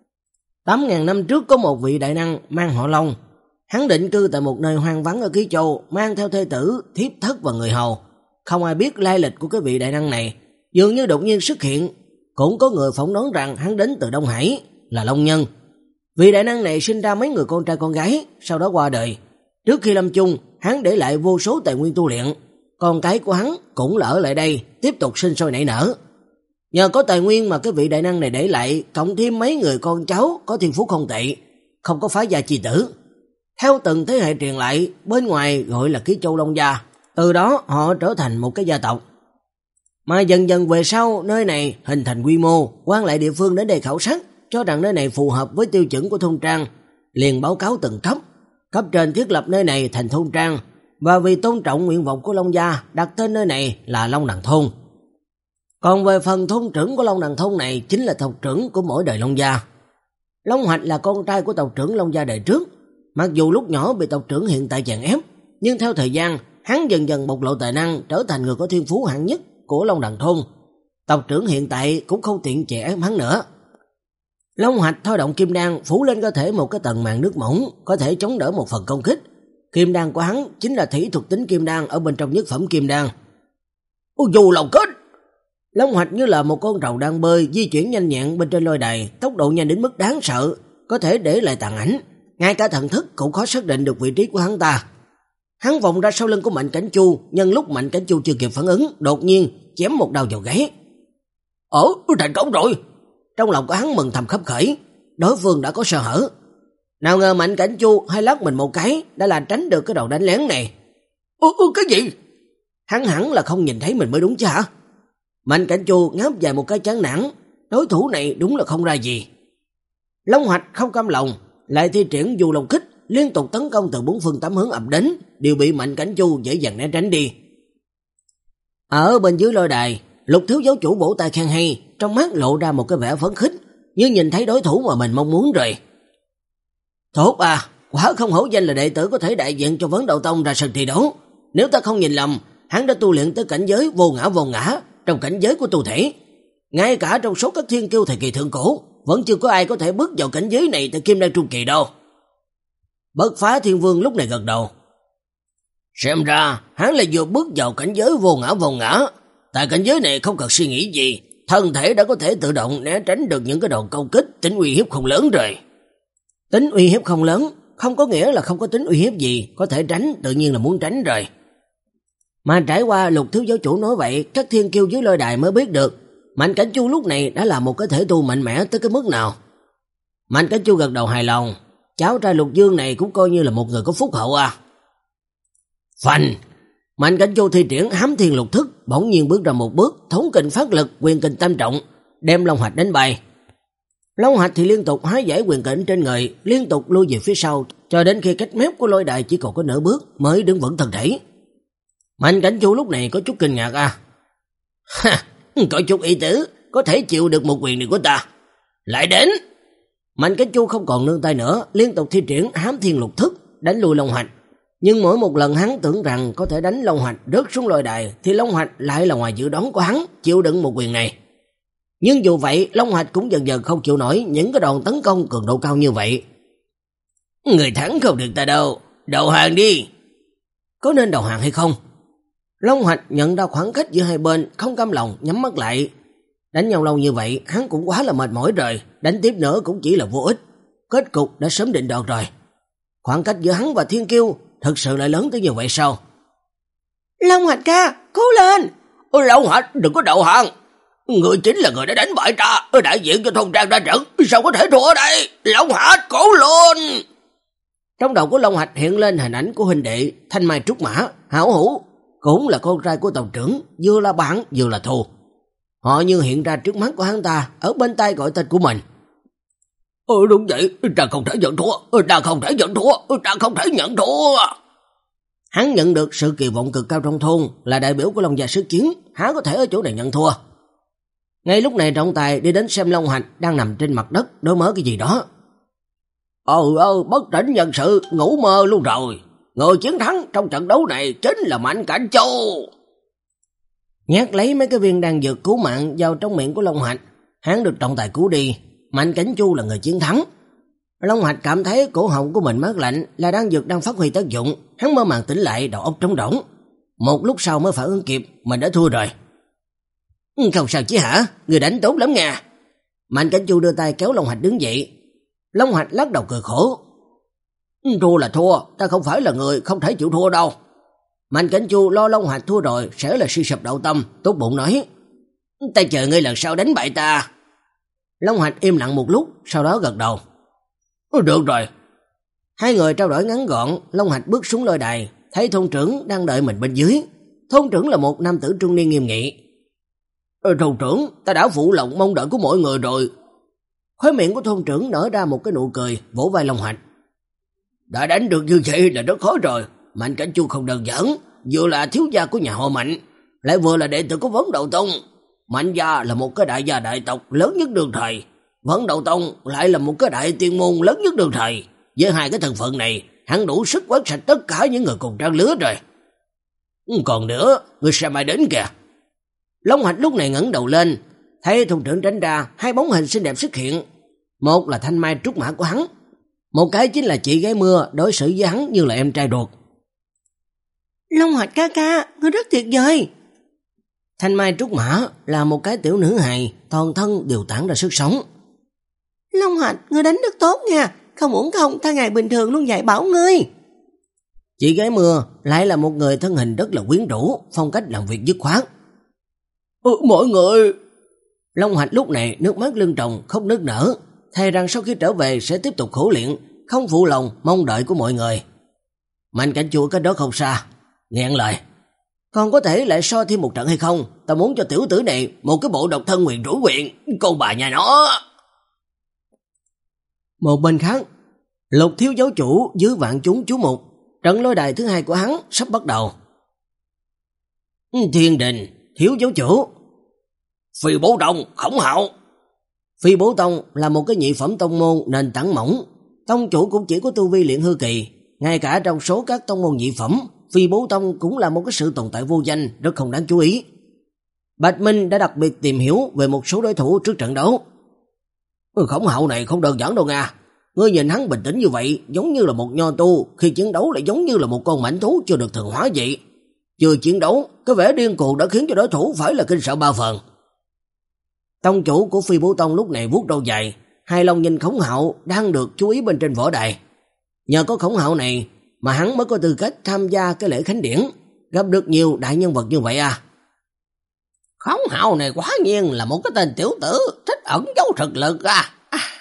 Tám ngàn năm trước có một vị đại năng mang họ Long, hắn định cư tại một nơi hoang vắng ở Ký Châu, mang theo thê tử, thiếp thất và người hầu. Không ai biết lai lịch của cái vị đại năng này, dường như đột nhiên xuất hiện. Cũng có người phỏng đoán rằng hắn đến từ Đông Hải, là Long Nhân. Vị đại năng này sinh ra mấy người con trai con gái, sau đó qua đời. Trước khi lâm chung, hắn để lại vô số tài nguyên tu luyện, con cái của hắn cũng là ở lại đây, tiếp tục sinh sôi nảy nở. Nhờ có tài nguyên mà cái vị đại năng này để lại, cộng thêm mấy người con cháu có thiên phú không tệ, không có phá gia chi tử. Theo từng thế hệ truyền lại, bên ngoài gọi là Ký Châu Long Gia, từ đó họ trở thành một cái gia tộc. Mà dần dần về sau, nơi này hình thành quy mô, quan lại địa phương đến đây khảo sát, cho rằng nơi này phù hợp với tiêu chuẩn của thôn trang, liền báo cáo từng cấp. Cấp trên thiết lập nơi này thành thôn trang, và vì tôn trọng nguyện vọng của Long Gia, đặt tên nơi này là Long Đằng Thôn. Còn về phần thôn trưởng của Long Đằng Thôn này chính là tộc trưởng của mỗi đời Long Gia. Long Hoạch là con trai của tộc trưởng Long Gia đời trước, mặc dù lúc nhỏ bị tộc trưởng hiện tại chèn ép, nhưng theo thời gian, hắn dần dần bộc lộ tài năng, trở thành người có thiên phú hạng nhất của Long Đằng Thôn. Tộc trưởng hiện tại cũng không tiện chèn ép hắn nữa. Long Hoạch thôi động kim đan phủ lên cơ thể một cái tầng màng nước mỏng, có thể chống đỡ một phần công kích. Kim đan của hắn chính là thủy thuộc tính kim đan ở bên trong nhất phẩm kim đan. Ôi dù lòng kết! Long Hoạch như là một con rồng đang bơi, di chuyển nhanh nhẹn bên trên lôi đài, tốc độ nhanh đến mức đáng sợ, có thể để lại tàn ảnh, ngay cả thần thức cũng khó xác định được vị trí của hắn ta. Hắn vòng ra sau lưng của Mạnh Cảnh Chu, nhân lúc Mạnh Cảnh Chu chưa kịp phản ứng, đột nhiên chém một đao vào gáy. Ồ, thành công rồi! Trong lòng của hắn mừng thầm khấp khởi, đối phương đã có sơ hở. Nào ngờ Mạnh Cảnh Chu hay lắc mình một cái đã làm tránh được cái đầu đánh lén này. Ồ, cái gì? Hắn hẳn là không nhìn thấy mình mới đúng chứ hả? Mạnh Cảnh Chu ngáp dài một cái chán nản, đối thủ này đúng là không ra gì. Long Hoạch không cam lòng, lại thi triển Du Long Kích, liên tục tấn công từ bốn phương tám hướng ập đến, đều bị Mạnh Cảnh Chu dễ dàng né tránh đi. Ở bên dưới lôi đài, Lục thiếu giáo chủ vỗ tay khen hay, trong mắt lộ ra một cái vẻ phấn khích, như nhìn thấy đối thủ mà mình mong muốn rồi. Tốt à, quả không hổ danh là đệ tử có thể đại diện cho Vấn Đạo Tông ra sân thi đấu. Nếu ta không nhìn lầm, hắn đã tu luyện tới cảnh giới vô ngã vô ngã trong cảnh giới của tu thể, Ngay cả trong số các thiên kiêu thời kỳ thượng cổ, vẫn chưa có ai có thể bước vào cảnh giới này tại Kim Đan trung kỳ đâu. Bất Phá Thiên Vương lúc này gật đầu. Xem ra, hắn là vừa bước vào cảnh giới vô ngã vô ngã. Tại cảnh giới này không cần suy nghĩ gì, thân thể đã có thể tự động né tránh được những cái đòn công kích, tính uy hiếp không lớn rồi. Tính uy hiếp không lớn, không có nghĩa là không có tính uy hiếp gì, có thể tránh tự nhiên là muốn tránh rồi. Mà trải qua Lục thiếu giáo chủ nói vậy, các thiên kiêu dưới lôi đài mới biết được Mạnh Cảnh Chu lúc này đã là một cái thể tu mạnh mẽ tới cái mức nào. Mạnh Cảnh Chu gật đầu hài lòng, cháu trai Lục Dương này cũng coi như là một người có phúc hậu à. Phanh! Mạnh Cảnh Chu thi triển Hám Thiên Lục Thức, bỗng nhiên bước ra một bước, thống kình phát lực, quyền kình tam trọng, đem Long Hạch đánh bay. Long Hạch thì liên tục hái giải quyền kình trên người, liên tục lui về phía sau, cho đến khi cách mép của lôi đài chỉ còn có nửa bước mới đứng vững thân thể. Mạnh Cảnh Chu lúc này có chút kinh ngạc à. Ha, có chút ý tứ, có thể chịu được một quyền này của ta. Lại đến! Mạnh Cảnh Chu không còn nương tay nữa, liên tục thi triển Hám Thiên Lục Thức, đánh lui Long Hạch. Nhưng mỗi một lần hắn tưởng rằng có thể đánh Long Hạch rớt xuống lôi đài, thì Long Hạch lại là ngoài dự đoán của hắn, chịu đựng một quyền này. Nhưng dù vậy, Long Hạch cũng dần dần không chịu nổi những cái đòn tấn công cường độ cao như vậy. Người thắng không được ta đâu, đầu hàng đi. Có nên đầu hàng hay không? Long Hạch nhận ra khoảng cách giữa hai bên, không cam lòng, nhắm mắt lại. Đánh nhau lâu như vậy, hắn cũng quá là mệt mỏi rồi, đánh tiếp nữa cũng chỉ là vô ích. Kết cục đã sớm định đoạt rồi. Khoảng cách giữa hắn và thiên kiêu thật sự lại lớn tới như vậy sao? Long Hạch ca, cố lên! Long Hạch đừng có đầu hàng. Người chính là người đã đánh bại ta, đại diện cho thôn trang ra trận, sao có thể thua ở đây? Long Hạch cố lên! Trong đầu của Long Hạch hiện lên hình ảnh của huynh đệ Thanh Mai Trúc Mã, Hảo Hữu, cũng là con trai của tộc trưởng, vừa là bạn vừa là thù. Họ như hiện ra trước mắt của hắn ta, ở bên tai gọi tên của mình. Ừ đúng vậy, ta không thể nhận thua, ta không thể nhận thua, ta không thể nhận thua. Hắn nhận được sự kỳ vọng cực cao trong thôn, là đại biểu của Long gia sức chiến, há có thể ở chỗ này nhận thua. Ngay lúc này trọng tài đi đến xem Long Hạch đang nằm trên mặt đất đối mớ cái gì đó. Ừ ơ, bất tỉnh nhân sự, ngủ mơ luôn rồi. Người chiến thắng trong trận đấu này chính là Mạnh Cảnh Chu. Nhét lấy mấy cái viên đan dược cứu mạng vào trong miệng của Long Hạch, hắn được trọng tài cứu đi. Mạnh Cảnh Chu là người chiến thắng. Long Hạch cảm thấy cổ họng của mình mát lạnh, là đan dược đang phát huy tác dụng. Hắn mơ màng tỉnh lại, đầu óc trống rỗng. Một lúc sau mới phản ứng kịp, mình đã thua rồi. Không sao chứ hả, người đánh tốt lắm nha. Mạnh Cảnh Chu đưa tay kéo Long Hạch đứng dậy. Long Hạch lắc đầu cười khổ. Thua là thua, ta không phải là người không thể chịu thua đâu. Mạnh Cảnh Chu lo Long Hạch thua rồi sẽ là suy sụp đạo tâm, tốt bụng nói. Ta chờ ngươi lần sau đánh bại ta. Long Hạch im lặng một lúc, sau đó gật đầu. Được rồi. Hai người trao đổi ngắn gọn, Long Hạch bước xuống lôi đài, thấy thôn trưởng đang đợi mình bên dưới. Thôn trưởng là một nam tử trung niên nghiêm nghị. Thôn trưởng, ta đã phụ lòng mong đợi của mọi người rồi. Khóe miệng của thôn trưởng nở ra một cái nụ cười, vỗ vai Long Hạch. Đã đánh được như vậy là rất khó rồi. Mạnh Cảnh Chu không đơn giản, vừa là thiếu gia của nhà họ Mạnh, lại vừa là đệ tử của Vấn Đầu Tông. Mạnh gia là một cái đại gia đại tộc lớn nhất đương thời, Vấn Đầu Tông lại là một cái đại tiên môn lớn nhất đương thời. Với hai cái thân phận này, hắn đủ sức quét sạch tất cả những người cùng trang lứa rồi. Còn nữa, người xem ai đến kìa. Long Hạch lúc này ngẩng đầu lên, thấy thôn trưởng tránh ra, hai bóng hình xinh đẹp xuất hiện. Một là Thanh Mai Trúc Mã của hắn, một cái chính là chị gái Mưa, đối xử với hắn như là em trai ruột. Long Hạch ca ca, ngươi rất tuyệt vời. Thanh Mai Trúc Mã là một cái tiểu nữ hài, toàn thân đều tản ra sức sống. Long Hạch, ngươi đánh rất tốt nha, không uổng công ta ngày bình thường luôn dạy bảo ngươi. Chị gái Mưa lại là một người thân hình rất là quyến rũ, phong cách làm việc dứt khoát. Ừ, mọi người... Long Hạch lúc này nước mắt lưng tròng, không nức nở, thề rằng sau khi trở về sẽ tiếp tục khổ luyện, không phụ lòng mong đợi của mọi người. Mạnh Cảnh Chu cách đó không xa, nghẹn lời. Còn có thể lại so thêm một trận hay không? Ta muốn cho tiểu tử này một cái bộ độc thân nguyền rủi quyền, con bà nhà nó. Một bên khác, Lục thiếu giáo chủ dưới vạn chúng chú mục, trận lôi đài thứ hai của hắn sắp bắt đầu. Thiên Đình, thiếu giáo chủ. Phi Bố Tông, Khổng Hạo. Phi Bố Tông là một cái nhị phẩm tông môn nền tảng mỏng, tông chủ cũng chỉ có tu vi luyện hư kỳ, ngay cả trong số các tông môn nhị phẩm, Phi Bố Tông cũng là một cái sự tồn tại vô danh, rất không đáng chú ý. Bạch Minh đã đặc biệt tìm hiểu về một số đối thủ trước trận đấu. Khổng Hạo này không đơn giản đâu nha. Ngươi nhìn hắn bình tĩnh như vậy, giống như là một nho tu, khi chiến đấu lại giống như là một con mãnh thú chưa được thuần hóa vậy. Chưa chiến đấu, cái vẻ điên cuồng đã khiến cho đối thủ phải là kinh sợ ba phần. Tông chủ của Phi Bố Tông lúc này vuốt râu dài, hài lòng nhìn Khổng Hạo đang được chú ý bên trên võ đài. Nhờ có Khổng Hạo này mà hắn mới có tư cách tham gia cái lễ khánh điển, gặp được nhiều đại nhân vật như vậy à. Khổng Hạo này quả nhiên là một cái tên tiểu tử thích ẩn giấu thực lực à.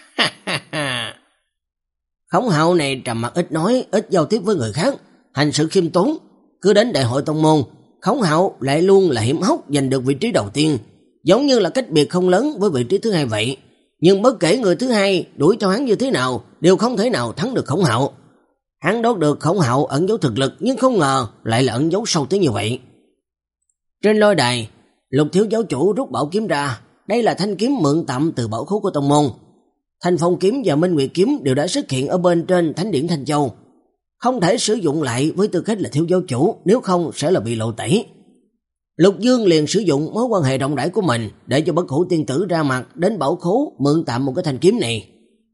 Khổng Hạo này trầm mặc ít nói, ít giao tiếp với người khác, hành sự khiêm tốn. Cứ đến đại hội tông môn, Khổng Hạo lại luôn là hiểm hóc giành được vị trí đầu tiên, giống như là cách biệt không lớn với vị trí thứ hai vậy. Nhưng bất kể người thứ hai đuổi theo hắn như thế nào, đều không thể nào thắng được Khổng Hạo. Hắn đoán được Khổng Hạo ẩn giấu thực lực, nhưng không ngờ lại là ẩn giấu sâu tới như vậy. Trên lôi đài, Lục thiếu giáo chủ rút bảo kiếm ra. Đây là thanh kiếm mượn tạm từ bảo khố của tông môn. Thanh Phong kiếm và Minh Nguyệt kiếm đều đã xuất hiện ở bên trên thánh điển Thanh Châu, không thể sử dụng lại với tư cách là thiếu giáo chủ, nếu không sẽ là bị lộ tẩy. Lục Dương liền sử dụng mối quan hệ rộng rãi của mình để cho Bất Hủ tiên tử ra mặt đến bảo khố mượn tạm một cái thanh kiếm này.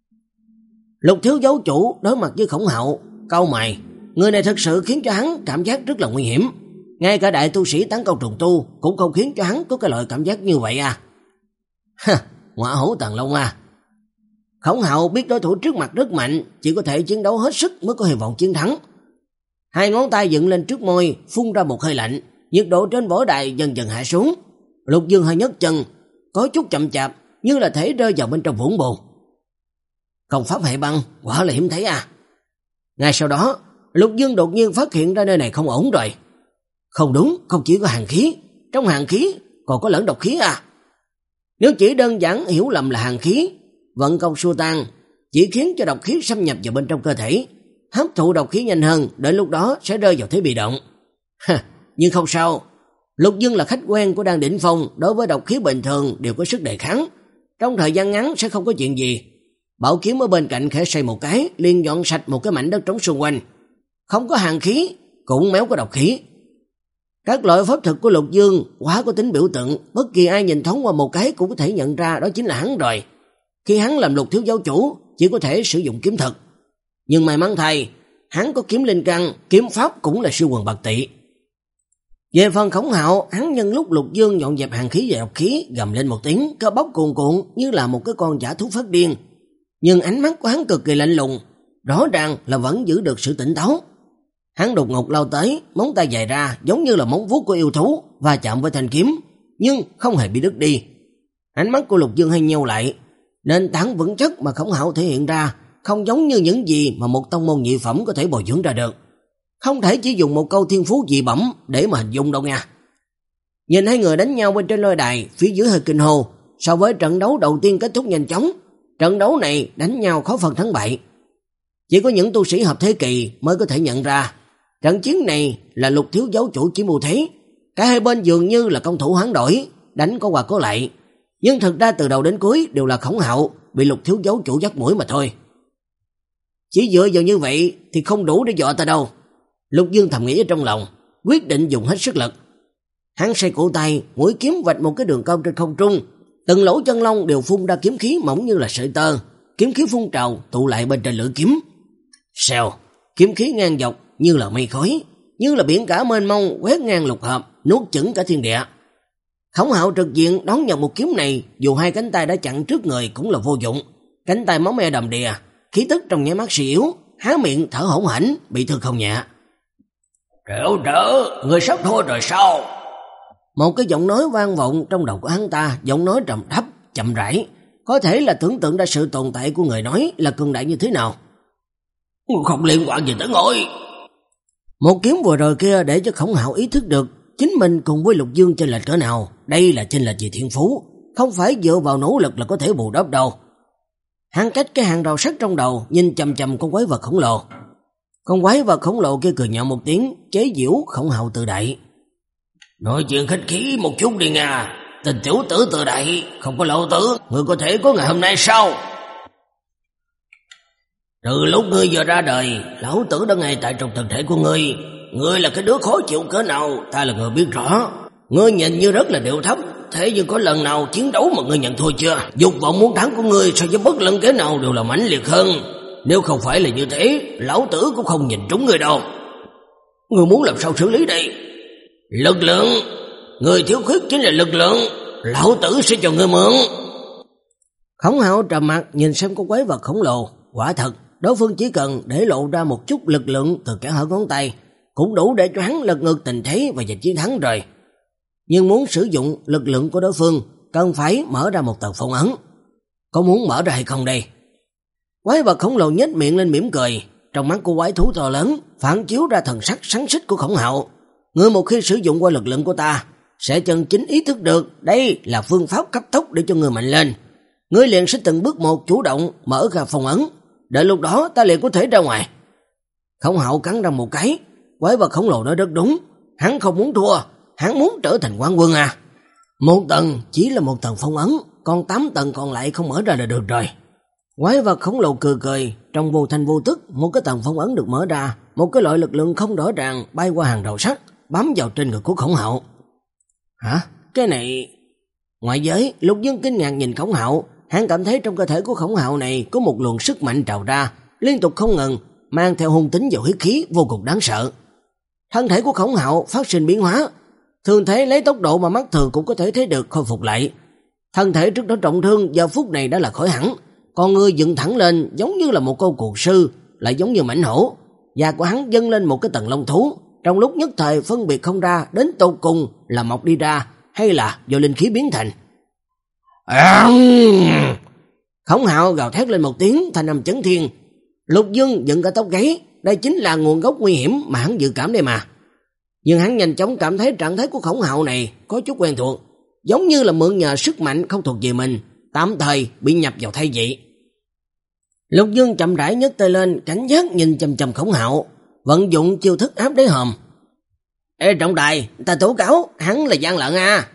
Lục thiếu giáo chủ đối mặt với Khổng Hạo, cau mày, người này thật sự khiến cho hắn cảm giác rất là nguy hiểm. Ngay cả đại tu sĩ tán câu trùng tu cũng không khiến cho hắn có cái loại cảm giác như vậy à. Ha, ngọa hổ tàng long à. Khổng Hạo biết đối thủ trước mặt rất mạnh, chỉ có thể chiến đấu hết sức mới có hy vọng chiến thắng. Hai ngón tay dựng lên trước môi, phun ra một hơi lạnh, nhiệt độ trên võ đài dần dần hạ xuống. Lục Dương hơi nhấc chân, có chút chậm chạp, như là thể rơi vào bên trong vũng bùn. Công pháp hệ băng, quả là hiếm thấy à. Ngay sau đó, Lục Dương đột nhiên phát hiện ra nơi này không ổn rồi. Không đúng, không chỉ có hàn khí, trong hàn khí còn có lẫn độc khí à. Nếu chỉ đơn giản hiểu lầm là hàn khí, vận công xua tan, chỉ khiến cho độc khí xâm nhập vào bên trong cơ thể, hấp thụ độc khí nhanh hơn, đến lúc đó sẽ rơi vào thế bị động. Ha, nhưng không sao, Lục Dương là khách quen của Đan Đỉnh Phong, đối với độc khí bình thường đều có sức đề kháng, trong thời gian ngắn sẽ không có chuyện gì. Bảo kiếm ở bên cạnh khẽ xoay một cái, liền dọn sạch một cái mảnh đất trống xung quanh. Không có hàn khí, cũng méo có độc khí. Các loại pháp thuật của Lục Dương quá có tính biểu tượng, bất kỳ ai nhìn thoáng qua một cái cũng có thể nhận ra đó chính là hắn rồi. Khi hắn làm Lục thiếu giáo chủ, chỉ có thể sử dụng kiếm thuật. Nhưng may mắn thay, hắn có kiếm linh căn, kiếm pháp cũng là siêu quần bạc tỵ. Về phần Khổng Hạo, hắn nhân lúc Lục Dương dọn dẹp hàn khí và độc khí, gầm lên một tiếng, cơ bắp cuồn cuộn như là một cái con dã thú phát điên. Nhưng ánh mắt của hắn cực kỳ lạnh lùng, rõ ràng là vẫn giữ được sự tỉnh táo. Hắn đột ngột lao tới, móng tay dài ra giống như là móng vuốt của yêu thú, va chạm với thanh kiếm, nhưng không hề bị đứt đi. Ánh mắt của Lục Dương hơi nheo lại, nền tảng vững chắc mà Khổng Hạo thể hiện ra không giống như những gì mà một tông môn nhị phẩm có thể bồi dưỡng ra được. Không thể chỉ dùng một câu thiên phú dị bẩm để mà hình dung đâu nha. Nhìn hai người đánh nhau bên trên lôi đài, phía dưới hơi kinh hô. So với trận đấu đầu tiên kết thúc nhanh chóng, trận đấu này đánh nhau khó phân thắng bại. Chỉ có những tu sĩ hợp thế kỳ mới có thể nhận ra trận chiến này là Lục thiếu giáo chủ chiếm ưu thế. Cả hai bên dường như là công thủ hoán đổi, đánh có qua có lại, nhưng thực ra từ đầu đến cuối đều là Khổng Hạo bị Lục thiếu giáo chủ dắt mũi mà thôi. Chỉ dựa vào như vậy thì không đủ để dọa ta đâu. Lục Dương thầm nghĩ ở trong lòng, quyết định dùng hết sức lực. Hắn xoay cổ tay, mũi kiếm vạch một cái đường cong trên không trung, từng lỗ chân lông đều phun ra kiếm khí mỏng như là sợi tơ, kiếm khí phun trào tụ lại bên trên lưỡi kiếm. Xèo, kiếm khí ngang dọc như là mây khói, như là biển cả mênh mông quét ngang lục hợp, nuốt chửng cả thiên địa. Khổng Hạo trực diện đón nhận một kiếm này, dù hai cánh tay đã chặn trước người cũng là vô dụng. Cánh tay máu me đầm đìa, khí tức trong nháy mắt suy yếu, há miệng thở hổn hển, bị thương không nhẹ. Triệu Trở, người sắp thua rồi sao? Một cái giọng nói vang vọng trong đầu của hắn ta, giọng nói trầm thấp, chậm rãi, có thể là tưởng tượng ra sự tồn tại của người nói là cường đại như thế nào. Không liên quan gì tới ngôi. Một kiếm vừa rồi kia để cho Khổng Hạo ý thức được chính mình cùng với Lục Dương chênh lệch cỡ nào. Đây là chênh lệch về thiên phú, không phải dựa vào nỗ lực là có thể bù đắp đâu. Hắn cách cái hàng rào sắt trong đầu, nhìn chằm chằm con quái vật khổng lồ. Con quái vật khổng lồ kia cười nhạo một tiếng, chế giễu Khổng Hạo tự đại. Nói chuyện khách khí một chút đi nha, tình tiểu tử tự đại, không có lộ tử, ngươi có thể có ngày hôm nay sao? Từ lúc ngươi vừa ra đời, lão tử đã ngay tại trong thân thể của ngươi. Ngươi là cái đứa khó chịu cỡ nào, ta là người biết rõ. Ngươi nhìn như rất là điệu thấp, thế nhưng có lần nào chiến đấu mà ngươi nhận thua chưa? Dục vọng muốn thắng của ngươi so với bất luận kẻ nào đều là mãnh liệt hơn. Nếu không phải là như thế, lão tử cũng không nhìn trúng ngươi đâu. Ngươi muốn làm sao xử lý đây? Lực lượng, người thiếu khuyết chính là lực lượng, lão tử sẽ cho ngươi mượn. Khổng Hạo trầm mặt nhìn xem con quái vật khổng lồ, quả thật, đối phương chỉ cần để lộ ra một chút lực lượng từ kẽ hở ngón tay, cũng đủ để cho hắn lật ngược tình thế và giành chiến thắng rồi. Nhưng muốn sử dụng lực lượng của đối phương, cần phải mở ra một tầng phong ấn. Có muốn mở ra hay không đây? Quái vật khổng lồ nhếch miệng lên mỉm cười, trong mắt của quái thú to lớn phản chiếu ra thần sắc sáng xích của Khổng Hạo. Ngươi một khi sử dụng qua lực lượng của ta, sẽ chân chính ý thức được đây là phương pháp cấp tốc để cho ngươi mạnh lên. Ngươi liền sẽ từng bước một chủ động mở ra phong ấn, đợi lúc đó ta liền có thể ra ngoài. Khổng Hạo cắn răng một cái, quái vật khổng lồ nói rất đúng, hắn không muốn thua, hắn muốn trở thành quán quân à. Một tầng chỉ là một tầng phong ấn, còn tám tầng còn lại không mở ra là được rồi. Quái vật khổng lồ cười cười, trong vô thanh vô tức, một cái tầng phong ấn được mở ra, một cái loại lực lượng không rõ ràng bay qua hàng rào sắt, bám vào trên người của Khổng Hạo. Hả? Cái này... Ngoại giới, Lục Dương kinh ngạc nhìn Khổng Hạo, hắn cảm thấy trong cơ thể của Khổng Hạo này có một luồng sức mạnh trào ra, liên tục không ngừng, mang theo hung tính và huyết khí vô cùng đáng sợ. Thân thể của Khổng Hạo phát sinh biến hóa, thường thế lấy tốc độ mà mắt thường cũng có thể thấy được khôi phục lại. Thân thể trước đó trọng thương giờ phút này đã là khỏi hẳn, con người dựng thẳng lên giống như là một con cuồng sư, lại giống như mãnh hổ. Da của hắn dâng lên một cái tầng lông thú, trong lúc nhất thời phân biệt không ra đến tột cùng là mọc đi ra hay là do linh khí biến thành. Khổng Hạo gào thét lên một tiếng thanh âm chấn thiên. Lục Dương dựng cả tóc gáy, đây chính là nguồn gốc nguy hiểm mà hắn dự cảm đây mà. Nhưng hắn nhanh chóng cảm thấy trạng thái của Khổng Hạo này có chút quen thuộc, giống như là mượn nhờ sức mạnh không thuộc về mình, tạm thời bị nhập vào thay vị. Lục Dương chậm rãi nhấc tay lên, cảnh giác nhìn chằm chằm Khổng Hạo, vận dụng chiêu thức áp đáy hòm. Ê trọng tài, ta tố cáo, hắn là gian lận à.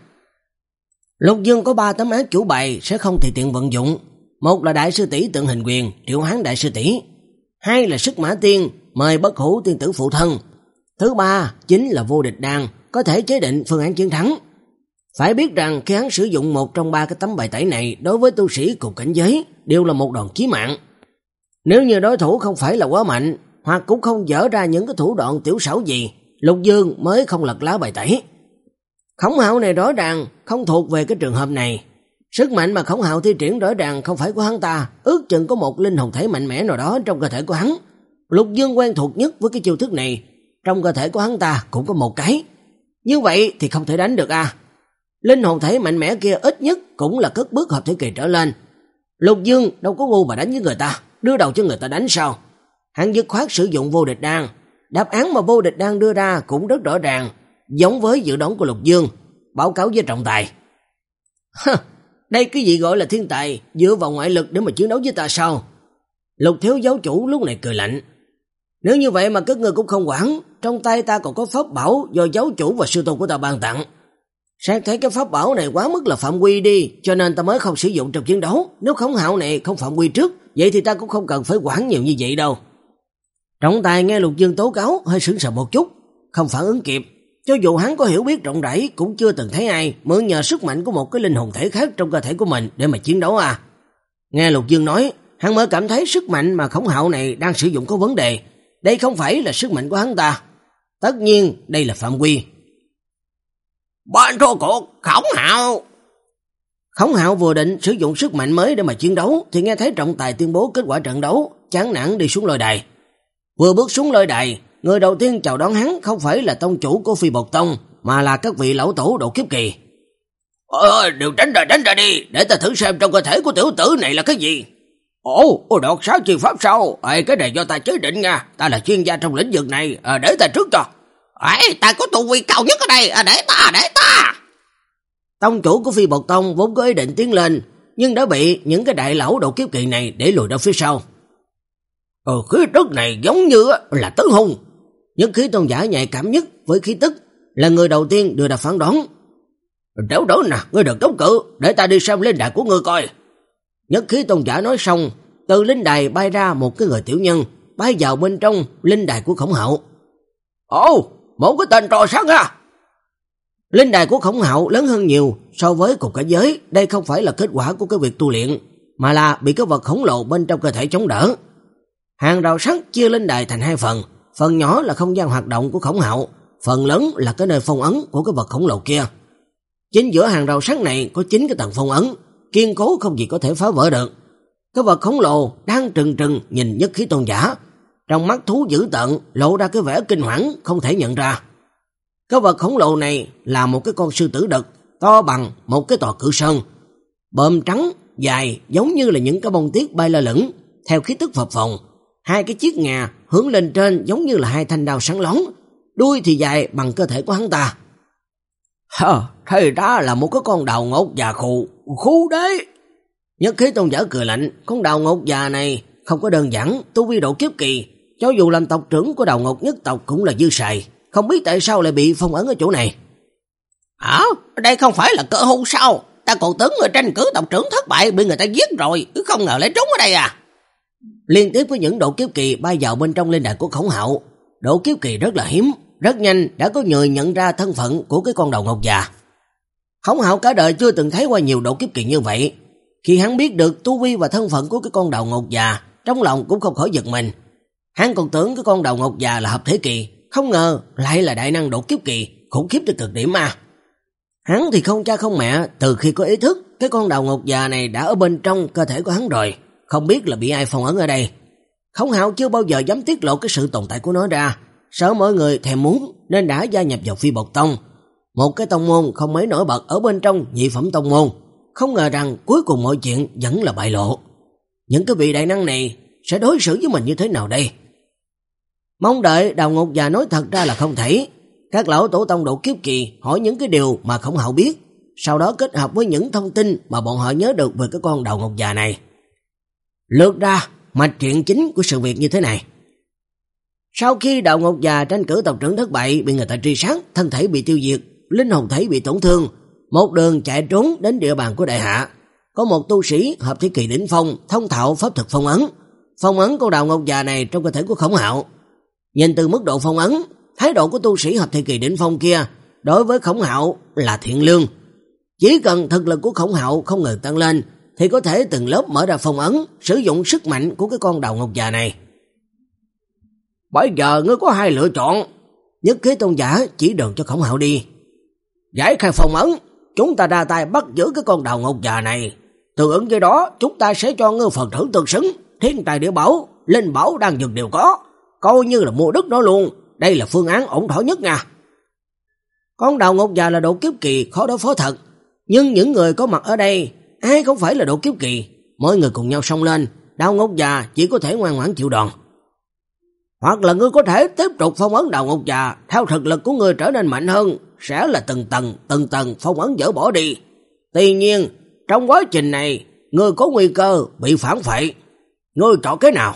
Lục Dương có ba tấm ác chủ bài sẽ không tùy tiện vận dụng. Một là đại sư tỷ tượng hình quyền, triệu hoán đại sư tỷ. Hai là sức mã tiên, mời bất hủ tiên tử phụ thân. Thứ ba chính là vô địch đan, có thể chế định phương án chiến thắng. Phải biết rằng khi hắn sử dụng một trong ba cái tấm bài tẩy này đối với tu sĩ cùng cảnh giới đều là một đòn chí mạng. Nếu như đối thủ không phải là quá mạnh, hoặc cũng không dở ra những cái thủ đoạn tiểu xảo gì, Lục Dương mới không lật lá bài tẩy. Khổng Hạo này rõ ràng không thuộc về cái trường hợp này. Sức mạnh mà Khổng Hạo thi triển rõ ràng không phải của hắn ta, ước chừng có một linh hồn thể mạnh mẽ nào đó trong cơ thể của hắn. Lục Dương quen thuộc nhất với cái chiêu thức này, trong cơ thể của hắn ta cũng có một cái. Như vậy thì không thể đánh được à. Linh hồn thể mạnh mẽ kia ít nhất cũng là cất bước hợp thể kỳ trở lên. Lục Dương đâu có ngu mà đánh với người ta, đưa đầu cho người ta đánh sao. Hắn dứt khoát sử dụng vô địch đan. Đáp án mà vô địch đan đưa ra cũng rất rõ ràng, giống với dự đoán của Lục Dương, báo cáo với trọng tài. Hơ, đây cái gì gọi là thiên tài, dựa vào ngoại lực để mà chiến đấu với ta sao? Lục thiếu giáo chủ lúc này cười lạnh. Nếu như vậy mà các ngươi cũng không quản, trong tay ta còn có pháp bảo do giáo chủ và sư tôn của ta ban tặng. Xét thấy cái pháp bảo này quá mức là phạm quy đi, cho nên ta mới không sử dụng trong chiến đấu. Nếu Khổng Hạo này không phạm quy trước, vậy thì ta cũng không cần phải quản nhiều như vậy đâu. Trọng tài nghe Lục Dương tố cáo hơi sững sờ một chút, không phản ứng kịp. Cho dù hắn có hiểu biết rộng rãi, cũng chưa từng thấy ai mượn nhờ sức mạnh của một cái linh hồn thể khác trong cơ thể của mình để mà chiến đấu à. Nghe Lục Dương nói, hắn mới cảm thấy sức mạnh mà Khổng Hạo này đang sử dụng có vấn đề. Đây không phải là sức mạnh của hắn ta. Tất nhiên đây là phạm quy. Bên thua cuộc, Khổng Hạo. Khổng Hạo vừa định sử dụng sức mạnh mới để mà chiến đấu, thì nghe thấy trọng tài tuyên bố kết quả trận đấu, chán nản đi xuống lôi đài. Vừa bước xuống lôi đài, người đầu tiên chào đón hắn không phải là tông chủ của Phi Bột Tông, mà là các vị lão tổ độ kiếp kỳ. Ờ, đều tránh ra tránh ra đi, để ta thử xem trong cơ thể của tiểu tử này là cái gì. Ồ, ồ đột sáu chi pháp sao? Ê, cái này do ta chế định nha, ta là chuyên gia trong lĩnh vực này, à, để ta trước cho. Ê, ta có tu vi cao nhất ở đây, à, để ta, để ta. Tông chủ của Phi Bột Tông vốn có ý định tiến lên, nhưng đã bị những cái đại lão độ kiếp kỳ này để lùi ra phía sau. Ờ, khí tức này giống như là tứ hung. Nhất khí tôn giả nhạy cảm nhất với khí tức là người đầu tiên đưa ra phán đoán. Đéo đỡ nè, ngươi đừng chống cự, để ta đi xem linh đài của ngươi coi. Nhất khí tôn giả nói xong, từ linh đài bay ra một cái người tiểu nhân, bay vào bên trong linh đài của Khổng Hạo. Ồ, một cái tên trò sáng ha. Linh đài của Khổng Hạo lớn hơn nhiều so với cục cảnh giới, đây không phải là kết quả của cái việc tu luyện, mà là bị cái vật khổng lồ bên trong cơ thể chống đỡ. Hàng rào sắt chia linh đài thành hai phần, phần nhỏ là không gian hoạt động của Khổng Hạo, phần lớn là cái nơi phong ấn của cái vật khổng lồ kia. Chính giữa hàng rào sắt này có chín cái tầng phong ấn, kiên cố không gì có thể phá vỡ được. Cái vật khổng lồ đang trừng trừng nhìn Nhất Khí Tôn giả, trong mắt thú dữ tợn lộ ra cái vẻ kinh hoảng không thể nhận ra. Cái vật khổng lồ này là một cái con sư tử đực to bằng một cái tòa cự sơn, bờm trắng dài giống như là những cái bông tuyết bay lơ lửng theo khí tức phập phồng, hai cái chiếc ngà hướng lên trên giống như là hai thanh đao sáng lóng, đuôi thì dài bằng cơ thể của hắn ta. Hờ, thì ra là một cái con đào ngột già khù, khú đấy. Nhất Khí Tôn giả cười lạnh, con đào ngột già này không có đơn giản, tu vi độ kiếp kỳ, cho dù làm tộc trưởng của đào ngột nhất tộc cũng là dư xài, không biết tại sao lại bị phong ấn ở chỗ này. Hả? Đây không phải là cơ hưu sao? Ta còn tưởng người tranh cử tộc trưởng thất bại bị người ta giết rồi, không ngờ lại trốn ở đây à? Liên tiếp với những độ kiếp kỳ bay vào bên trong linh đài của Khổng Hạo, độ kiếp kỳ rất là hiếm, rất nhanh đã có người nhận ra thân phận của cái con đầu ngọc già. Khổng Hạo cả đời chưa từng thấy qua nhiều độ kiếp kỳ như vậy. Khi hắn biết được tu vi và thân phận của cái con đầu ngọc già, trong lòng cũng không khỏi giật mình. Hắn còn tưởng cái con đầu ngọc già là hợp thể kỳ, không ngờ lại là đại năng độ kiếp kỳ, khủng khiếp tới cực điểm mà. Hắn thì không cha không mẹ, từ khi có ý thức, cái con đầu ngọc già này đã ở bên trong cơ thể của hắn rồi, không biết là bị ai phong ấn ở đây. Khổng Hạo chưa bao giờ dám tiết lộ cái sự tồn tại của nó ra, sợ mọi người thèm muốn nên đã gia nhập vào Phi Bột Tông, một cái tông môn không mấy nổi bật ở bên trong nhị phẩm tông môn. Không ngờ rằng cuối cùng mọi chuyện vẫn là bại lộ. Những cái vị đại năng này sẽ đối xử với mình như thế nào đây? Mong đợi Đào Ngọc già nói thật ra là không thể. Các lão tổ tông độ kiếp kỳ hỏi những cái điều mà Khổng Hạo biết, sau đó kết hợp với những thông tin mà bọn họ nhớ được về cái con Đào Ngọc già này. Lược ra mạch chuyện chính của sự việc như thế này. Sau khi Đào Ngọc già tranh cử tộc trưởng thất bại, bị người ta truy sát, thân thể bị tiêu diệt, linh hồn thể bị tổn thương, một đường chạy trốn đến địa bàn của đại hạ. Có một tu sĩ hợp thể kỳ đỉnh phong thông thạo pháp thực phong ấn, phong ấn con Đào Ngọc già này trong cơ thể của Khổng Hạo. Nhìn từ mức độ phong ấn, thái độ của tu sĩ hợp thể kỳ đỉnh phong kia đối với Khổng Hạo là thiện lương. Chỉ cần thực lực của Khổng Hạo không ngừng tăng lên thì có thể từng lớp mở ra phong ấn, sử dụng sức mạnh của cái con Đào Ngọc già này. Bây giờ ngươi có hai lựa chọn. Nhất Khí Tôn giả chỉ đường cho Khổng Hạo đi. Giải khai phong ấn, chúng ta ra tay bắt giữ cái con Đào Ngọc già này. Tương ứng với đó, chúng ta sẽ cho ngươi phần thưởng tương xứng, thiên tài địa bảo, linh bảo đang dược đều có, coi như là mua đất nó luôn. Đây là phương án ổn thỏa nhất nha. Con Đào Ngọc già là độ kiếp kỳ, khó đối phó thật, nhưng những người có mặt ở đây ai không phải là độ kiếp kỳ. Mọi người cùng nhau xông lên, Đào Ngọc già chỉ có thể ngoan ngoãn chịu đòn. Hoặc là ngươi có thể tiếp tục phong ấn Đào Ngọc già, theo thực lực của ngươi trở nên mạnh hơn, sẽ là từng tầng từng tầng phong ấn dỡ bỏ đi. Tuy nhiên trong quá trình này ngươi có nguy cơ bị phản phệ. Ngươi chọn cái nào?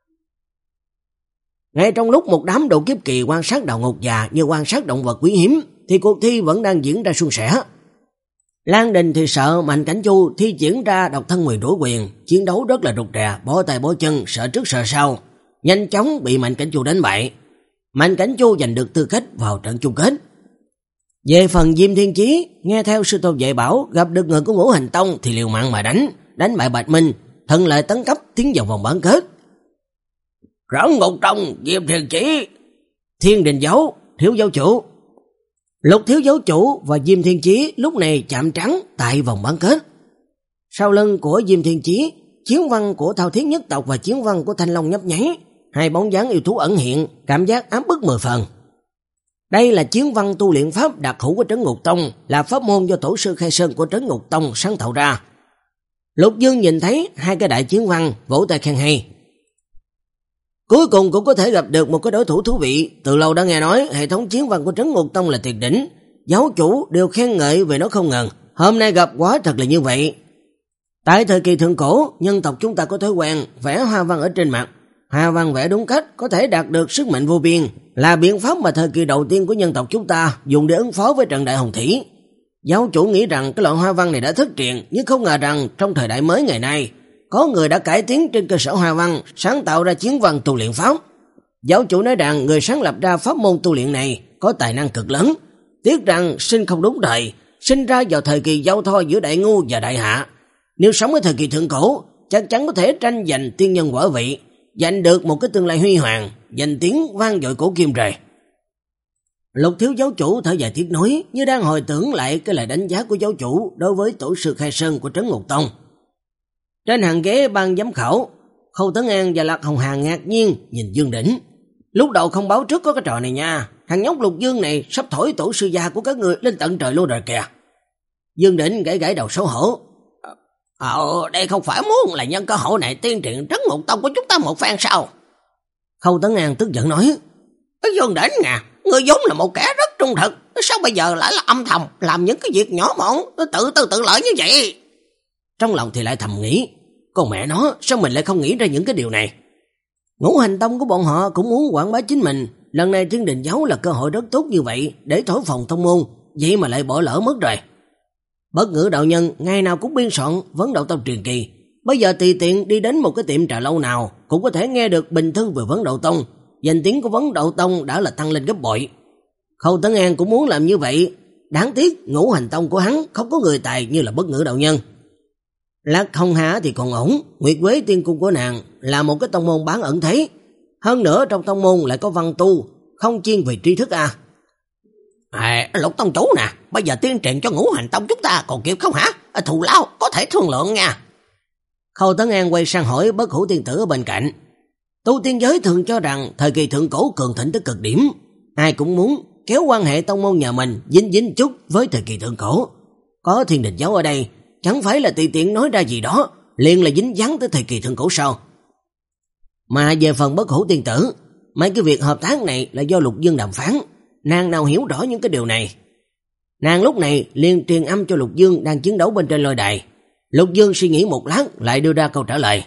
Ngay trong lúc một đám độ kiếp kỳ quan sát Đào Ngọc già như quan sát động vật quý hiếm, thì cuộc thi vẫn đang diễn ra suôn sẻ. Lan Đình thì sợ Mạnh Cảnh Chu thi triển ra độc thân nguyền rủa quyền, chiến đấu rất là rụt rè, bó tay bó chân, sợ trước sợ sau, nhanh chóng bị Mạnh Cảnh Chu đánh bại. Mạnh Cảnh Chu giành được tư cách vào trận chung kết. Về phần Diêm Thiên Chí, nghe theo sư tôn dạy bảo, gặp được người của Ngũ Hành Tông thì liều mạng mà đánh, đánh bại Bạch Minh, thuận lợi tấn cấp tiến vào vòng bán kết. Rỗng ngục trong Diêm Thiên Chí, Thiên Đình Giáo, Thiếu Giáo Chủ. Lục Thiếu Giáo Chủ và Diêm Thiên Chí lúc này chạm trán tại vòng bán kết. Sau lưng của Diêm Thiên Chí, chiến văn của Thao Thiết nhất tộc và chiến văn của Thanh Long nhấp nháy, hai bóng dáng yêu thú ẩn hiện, cảm giác áp bức mười phần. Đây là chiến văn tu luyện pháp đặc hữu của Trấn Ngục Tông, là pháp môn do tổ sư Khai Sơn của Trấn Ngục Tông sáng tạo ra. Lục Dương nhìn thấy hai cái đại chiến văn, vỗ tay khen hay. Cuối cùng cũng có thể gặp được một cái đối thủ thú vị. Từ lâu đã nghe nói hệ thống chiến văn của Trấn Ngục Tông là tuyệt đỉnh, giáo chủ đều khen ngợi về nó không ngừng. Hôm nay gặp quá thật là như vậy. Tại thời kỳ thượng cổ, nhân tộc chúng ta có thói quen vẽ hoa văn ở trên mặt. Hoa văn vẽ đúng cách có thể đạt được sức mạnh vô biên, là biện pháp mà thời kỳ đầu tiên của nhân tộc chúng ta dùng để ứng phó với trận đại hồng thủy. Giáo chủ nghĩ rằng cái loại hoa văn này đã thất truyền, nhưng không ngờ rằng trong thời đại mới ngày nay, có người đã cải tiến trên cơ sở hoa văn, sáng tạo ra chiến văn tu luyện pháp. Giáo chủ nói rằng người sáng lập ra pháp môn tu luyện này có tài năng cực lớn, tiếc rằng sinh không đúng thời, sinh ra vào thời kỳ giao thoa giữa đại ngu và đại hạ. Nếu sống ở thời kỳ thượng cổ, chắc chắn có thể tranh giành tiên nhân quả vị, giành được một cái tương lai huy hoàng, danh tiếng vang dội cổ kim rồi. Lục thiếu giáo chủ thở dài tiếc nói, như đang hồi tưởng lại cái lời đánh giá của giáo chủ đối với tổ sư Khai Sơn của Trấn Ngục Tông. Trên hàng ghế ban giám khảo, Khâu Tấn An và Lạc Hồng Hà ngạc nhiên nhìn Dương Đỉnh. Lúc đầu không báo trước có cái trò này nha, thằng nhóc Lục Dương này sắp thổi tổ sư gia của các người lên tận trời luôn rồi kìa. Dương Đỉnh gãi gãi đầu xấu hổ. Ờ, đây không phải muốn là nhân cơ hội này tiên truyền Trấn Ngục Tông của chúng ta một phen sao? Khâu Tấn An tức giận nói. Dương Đỉnh à, người vốn là một kẻ rất trung thực, sao bây giờ lại là âm thầm làm những cái việc nhỏ mọn, tự tư tự lợi như vậy? Trong lòng thì lại thầm nghĩ, con mẹ nó, sao mình lại không nghĩ ra những cái điều này? Ngũ hành tông của bọn họ cũng muốn quảng bá chính mình, lần này Thiên Đình Giáo là cơ hội rất tốt như vậy để thổi phồng tông môn, vậy mà lại bỏ lỡ mất rồi. Bất Ngữ đạo nhân ngày nào cũng biên soạn vấn đạo tông truyền kỳ, bây giờ tùy tiện đi đến một cái tiệm trà lâu nào cũng có thể nghe được bình thư về vấn đạo tông, danh tiếng của vấn đạo tông đã là tăng lên gấp bội. Khâu Tấn An cũng muốn làm như vậy, đáng tiếc ngũ hành tông của hắn không có người tài như là Bất Ngữ đạo nhân. Lạc Hồng Hà thì còn ổn, Nguyệt Quế tiên cung của nàng là một cái tông môn bán ẩn thế, hơn nữa trong tông môn lại có văn tu, không chuyên về tri thức à. À, Lục tông chủ nè, bây giờ tiên truyền cho ngũ hành tông chúng ta còn kịp không hả? À, thù lao có thể thương lượng nha. Khâu Tấn An quay sang hỏi Bất Hủ tiên tử ở bên cạnh. Tu tiên giới thường cho rằng thời kỳ thượng cổ cường thịnh tới cực điểm, ai cũng muốn kéo quan hệ tông môn nhà mình dính dính chút với thời kỳ thượng cổ. Có Thiên Đình Giáo ở đây, chẳng phải là tùy tiện nói ra gì đó liền là dính dáng tới thời kỳ thượng cổ sao? Mà về phần Bất Hủ tiên tử, mấy cái việc hợp tác này là do Lục Dương đàm phán, nàng nào hiểu rõ những cái điều này. Nàng lúc này liền truyền âm cho Lục Dương đang chiến đấu bên trên lôi đài. Lục Dương suy nghĩ một lát lại đưa ra câu trả lời.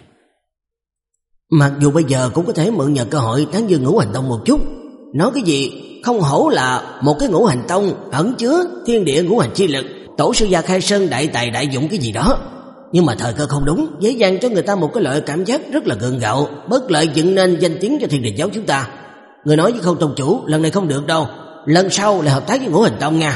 Mặc dù bây giờ cũng có thể mượn nhờ cơ hội tán dương ngũ hành tông một chút, nói cái gì không hổ là một cái ngũ hành tông ẩn chứa thiên địa ngũ hành chi lực, tổ sư gia Khai Sơn đại tài đại dụng cái gì đó. Nhưng mà thời cơ không đúng, dễ dàng cho người ta một cái loại cảm giác rất là gượng gạo, bất lợi dựng nên danh tiếng cho Thiên Đình Giáo chúng ta. Người nói với Khâu tông chủ, lần này không được đâu, lần sau lại hợp tác với ngũ hành tông nha.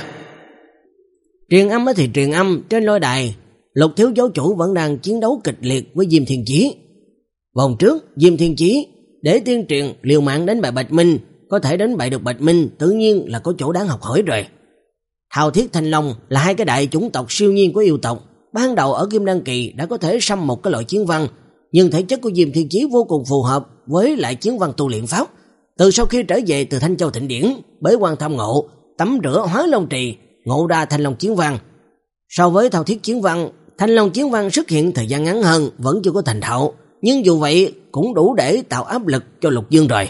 Truyền âm thì truyền âm, trên lôi đài Lục thiếu giáo chủ vẫn đang chiến đấu kịch liệt với Diêm Thiên Chí. Vòng trước Diêm Thiên Chí để tiên truyền liều mạng đánh bại Bạch Minh, có thể đánh bại được Bạch Minh tự nhiên là có chỗ đáng học hỏi rồi. Thao Thiết Thanh Long là hai cái đại chủng tộc siêu nhiên của yêu tộc, ban đầu ở Kim Đan Kỳ đã có thể xăm một cái loại chiến văn, nhưng thể chất của Diêm Thiên Chí vô cùng phù hợp với lại chiến văn tu luyện pháp. Từ sau khi trở về từ Thanh Châu Thịnh Điển, bế quan tham ngộ, tắm rửa Hóa Long Trì, ngộ ra Thanh Long chiến văn. So với Thao Thiết chiến văn, Thanh Long chiến văn xuất hiện thời gian ngắn hơn, vẫn chưa có thành thạo, nhưng dù vậy cũng đủ để tạo áp lực cho Lục Dương rồi.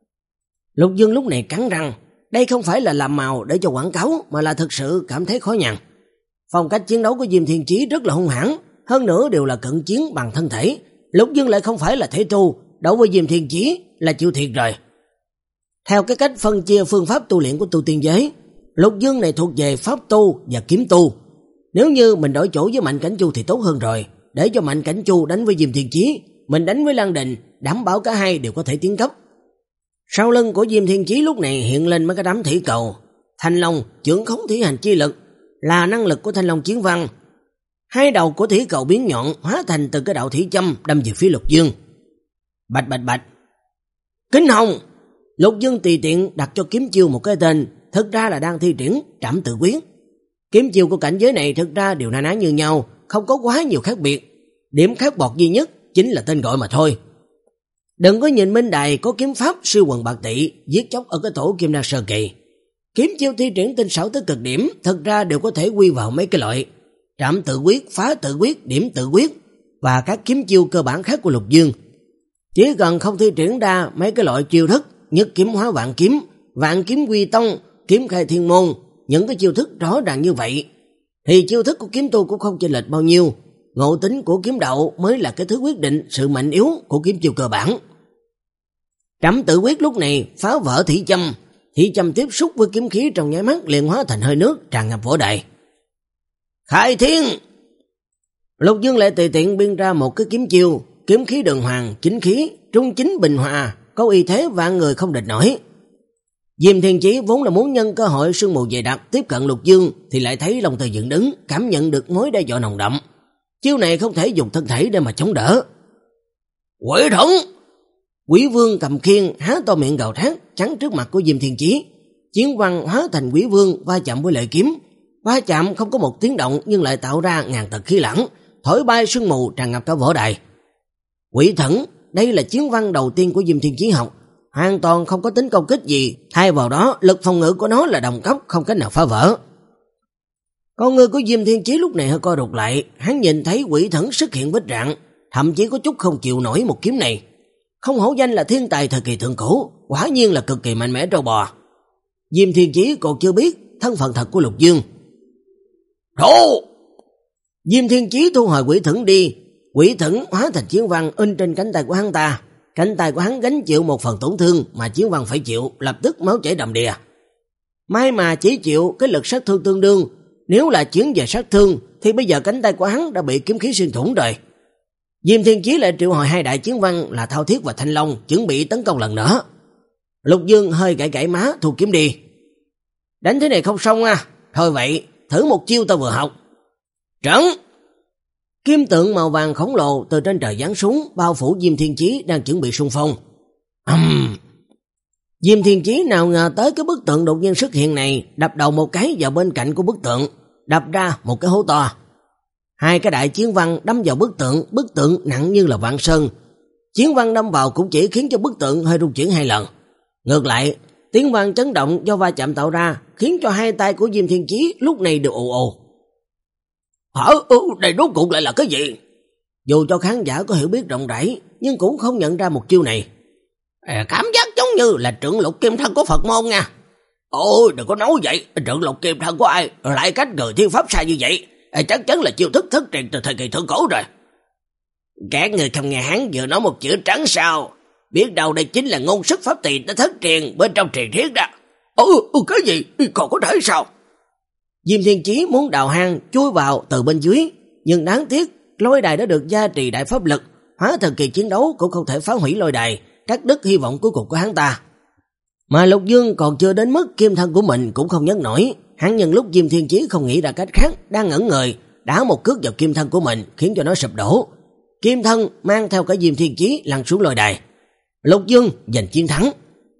Lục Dương lúc này cắn răng, đây không phải là làm màu để cho quảng cáo, mà là thực sự cảm thấy khó nhằn. Phong cách chiến đấu của Diêm Thiên Chí rất là hung hãn, hơn nữa đều là cận chiến bằng thân thể. Lục Dương lại không phải là thể tu, đấu với Diêm Thiên Chí là chịu thiệt rồi. Theo cái cách phân chia phương pháp tu luyện của tu tiên giới, Lục Dương này thuộc về pháp tu và kiếm tu. Nếu như mình đổi chỗ với Mạnh Cảnh Chu thì tốt hơn rồi, để cho Mạnh Cảnh Chu đánh với Diêm Thiên Chí, mình đánh với Lan Đình, đảm bảo cả hai đều có thể tiến cấp. Sau lưng của Diêm Thiên Chí lúc này hiện lên mấy cái đám thủy cầu. Thanh Long chưởng khống thủy hành chi lực là năng lực của Thanh Long chiến văn. Hai đầu của thủy cầu biến nhọn hóa thành từ cái đạo thủy châm đâm về phía Lục Dương. Bạch bạch bạch. Kính Hồng. Lục Dương tùy tiện đặt cho kiếm chiêu một cái tên, thực ra là đang thi triển Trảm Tự Quyết. Kiếm chiêu của cảnh giới này thực ra đều na ná như nhau, không có quá nhiều khác biệt. Điểm khác bọt duy nhất chính là tên gọi mà thôi. Đừng có nhìn Minh Đài có kiếm pháp siêu quần bạc tỷ, giết chóc ở cái tổ Kim Đan sơ kỳ. Kiếm chiêu thi triển tinh xảo tới cực điểm, thực ra đều có thể quy vào mấy cái loại Trảm Tự Quyết, Phá Tự Quyết, Điểm Tự Quyết và các kiếm chiêu cơ bản khác của Lục Dương. Chỉ cần không thi triển ra mấy cái loại chiêu thức nhất kiếm hóa vạn kiếm, vạn kiếm quy tông, kiếm khai thiên môn, những cái chiêu thức rõ ràng như vậy, thì chiêu thức của kiếm tu cũng không chênh lệch bao nhiêu. Ngộ tính của kiếm đạo mới là cái thứ quyết định sự mạnh yếu của kiếm chiêu cơ bản. Trảm Tự Quyết lúc này phá vỡ thủy châm, thủy châm tiếp xúc với kiếm khí trong nháy mắt liền hóa thành hơi nước tràn ngập võ đài. Khai thiên! Lục Dương lại tùy tiện biên ra một cái kiếm chiêu, kiếm khí đường hoàng, chính khí, trung chính bình hòa, có uy thế vạn người không địch nổi. Diêm Thiên Chí vốn là muốn nhân cơ hội sương mù dày đặc tiếp cận Lục Dương thì lại thấy Long Từ dựng đứng, cảm nhận được mối đe dọa nồng đậm. Chiêu này không thể dùng thân thể để mà chống đỡ. Quỷ Thần! Quỷ Vương cầm khiên há to miệng gào thét chắn trước mặt của Diêm Thiên Chí. Chiến văn hóa thành Quỷ Vương va chạm với lợi kiếm. Va chạm không có một tiếng động nhưng lại tạo ra ngàn tật khí lãng, thổi bay sương mù tràn ngập cả võ đài. Quỷ Thần, đây là chiến văn đầu tiên của Diêm Thiên Chí học, hoàn toàn không có tính công kích gì, thay vào đó lực phòng ngự của nó là đồng cấp, không cách nào phá vỡ. Con người của Diêm Thiên Chí lúc này hơi co rụt lại, hắn nhìn thấy Quỷ Thần xuất hiện vết rạn, thậm chí có chút không chịu nổi một kiếm này. Không hổ danh là thiên tài thời kỳ thượng cổ, quả nhiên là cực kỳ mạnh mẽ trâu bò. Diêm Thiên Chí còn chưa biết thân phận thật của Lục Dương. Thổ! Diêm Thiên Chí thu hồi Quỷ Thần đi, Quỷ Thần hóa thành chiến văn in trên cánh tay của hắn ta. Cánh tay của hắn gánh chịu một phần tổn thương mà chiến văn phải chịu, lập tức máu chảy đầm đìa. May mà chỉ chịu cái lực sát thương tương đương, nếu là chiến về sát thương thì bây giờ cánh tay của hắn đã bị kiếm khí xuyên thủng rồi. Diêm Thiên Chí lại triệu hồi hai đại chiến văn là Thao Thiết và Thanh Long, chuẩn bị tấn công lần nữa. Lục Dương hơi gãi gãi má, thu kiếm đi. Đánh thế này không xong à, thôi vậy, thử một chiêu ta vừa học. Trận! Kim tượng màu vàng khổng lồ từ trên trời giáng xuống, bao phủ Diêm Thiên Chí đang chuẩn bị xung phong. Uhm. Diêm Thiên Chí nào ngờ tới cái bức tượng đột nhiên xuất hiện này, đập đầu một cái vào bên cạnh của bức tượng, đập ra một cái hố to. Hai cái đại chiến văn đâm vào bức tượng, bức tượng nặng như là vạn sơn. Chiến văn đâm vào cũng chỉ khiến cho bức tượng hơi rung chuyển hai lần. Ngược lại, tiếng vang chấn động do va chạm tạo ra, khiến cho hai tay của Diêm Thiên Chí lúc này đều ồ ồ. Hả? Ừ, đây rốt cuộc lại là cái gì? Dù cho khán giả có hiểu biết rộng rãi, nhưng cũng không nhận ra một chiêu này. À, cảm giác giống như là trượng lục kim thân của Phật môn nha. Ôi, đừng có nói vậy, trượng lục kim thân của ai lại cách người thiên pháp sai như vậy? À, chắc chắn là chiêu thức thất truyền từ thời kỳ thượng cổ rồi. Các người không nghe hắn vừa nói một chữ trắng sao? Biết đâu đây chính là ngôn sức pháp tiền đã thất truyền bên trong truyền thuyết đó. Ừ, ừ, cái gì? Còn có thể sao? Diêm Thiên Chí muốn đào hang chui vào từ bên dưới, nhưng đáng tiếc lôi đài đã được gia trì đại pháp lực, hóa thần kỳ chiến đấu cũng không thể phá hủy lôi đài, cắt đứt hy vọng cuối cùng của hắn ta. Mà Lục Dương còn chưa đến mức kim thân của mình cũng không nhấc nổi, hắn nhân lúc Diêm Thiên Chí không nghĩ ra cách khác, đang ngẩn người, đá một cước vào kim thân của mình khiến cho nó sụp đổ. Kim thân mang theo cả Diêm Thiên Chí lăn xuống lôi đài. Lục Dương giành chiến thắng.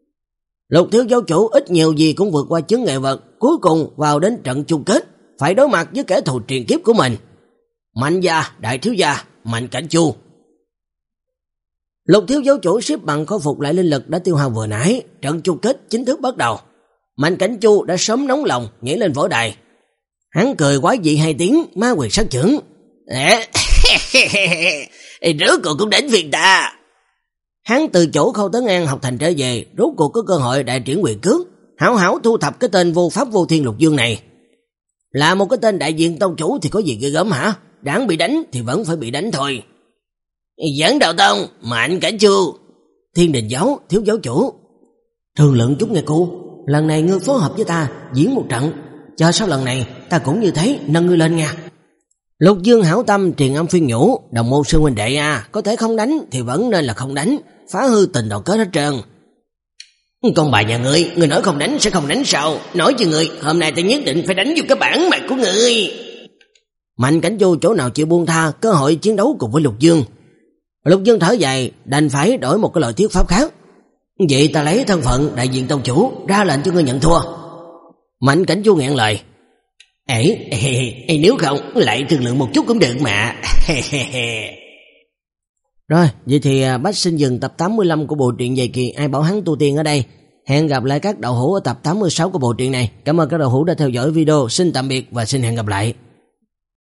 Lục thiếu giáo chủ ít nhiều gì cũng vượt qua chướng ngại vật, cuối cùng vào đến trận chung kết, phải đối mặt với kẻ thù truyền kiếp của mình. Mạnh gia, đại thiếu gia, Mạnh Cảnh Chu. Lục thiếu giáo chủ xếp bằng khôi phục lại linh lực đã tiêu hao vừa nãy, trận chung kết chính thức bắt đầu. Mạnh Cảnh Chu đã sớm nóng lòng nhảy lên võ đài. Hắn cười quái dị hai tiếng, ma quyền sát chưởng. Rốt cuộc cũng đến phiền ta. Hắn từ chỗ Khâu Tấn An học thành trở về, rốt cuộc có cơ hội đại triển quyền cước, hảo hảo thu thập cái tên vô pháp vô thiên Lục Dương này. Là một cái tên đại diện tông chủ thì có gì ghê gớm hả? Đáng bị đánh thì vẫn phải bị đánh thôi. Giảng đạo tông, Mạnh Cảnh Chu. Thiên Đình giáo, thiếu giáo chủ. Thương lượng chút nghe cô, lần này ngươi phối hợp với ta diễn một trận, chờ sau lần này ta cũng như thế nâng ngươi lên nha. Lục Dương hảo tâm truyền âm phiên nhủ, đồng môn sư huynh đệ à, có thể không đánh thì vẫn nên là không đánh, phá hư tình đoàn kết hết trơn. Con bà nhà ngươi, ngươi nói không đánh sẽ không đánh sao? Nói cho ngươi, hôm nay ta nhất định phải đánh vô cái bản mặt của ngươi. Mạnh Cảnh Chu chỗ nào chịu buông tha cơ hội chiến đấu cùng với Lục Dương. Lục Dương thở dài, đành phải đổi một cái loại thuyết pháp khác. Vậy ta lấy thân phận đại diện tông chủ ra lệnh cho ngươi nhận thua. Mạnh Cảnh Chu nghẹn lời. Ê, ê, ê, nếu không lại thương lượng một chút cũng được mà. Rồi, vậy thì Bách xin dừng tập tám mươi lăm của bộ truyện Dày Kỳ Ai Bảo Hắn Tu Tiên ở đây. Hẹn gặp lại các đạo hữu ở tập tám mươi sáu của bộ truyện này. Cảm ơn các đạo hữu đã theo dõi video. Xin tạm biệt và xin hẹn gặp lại.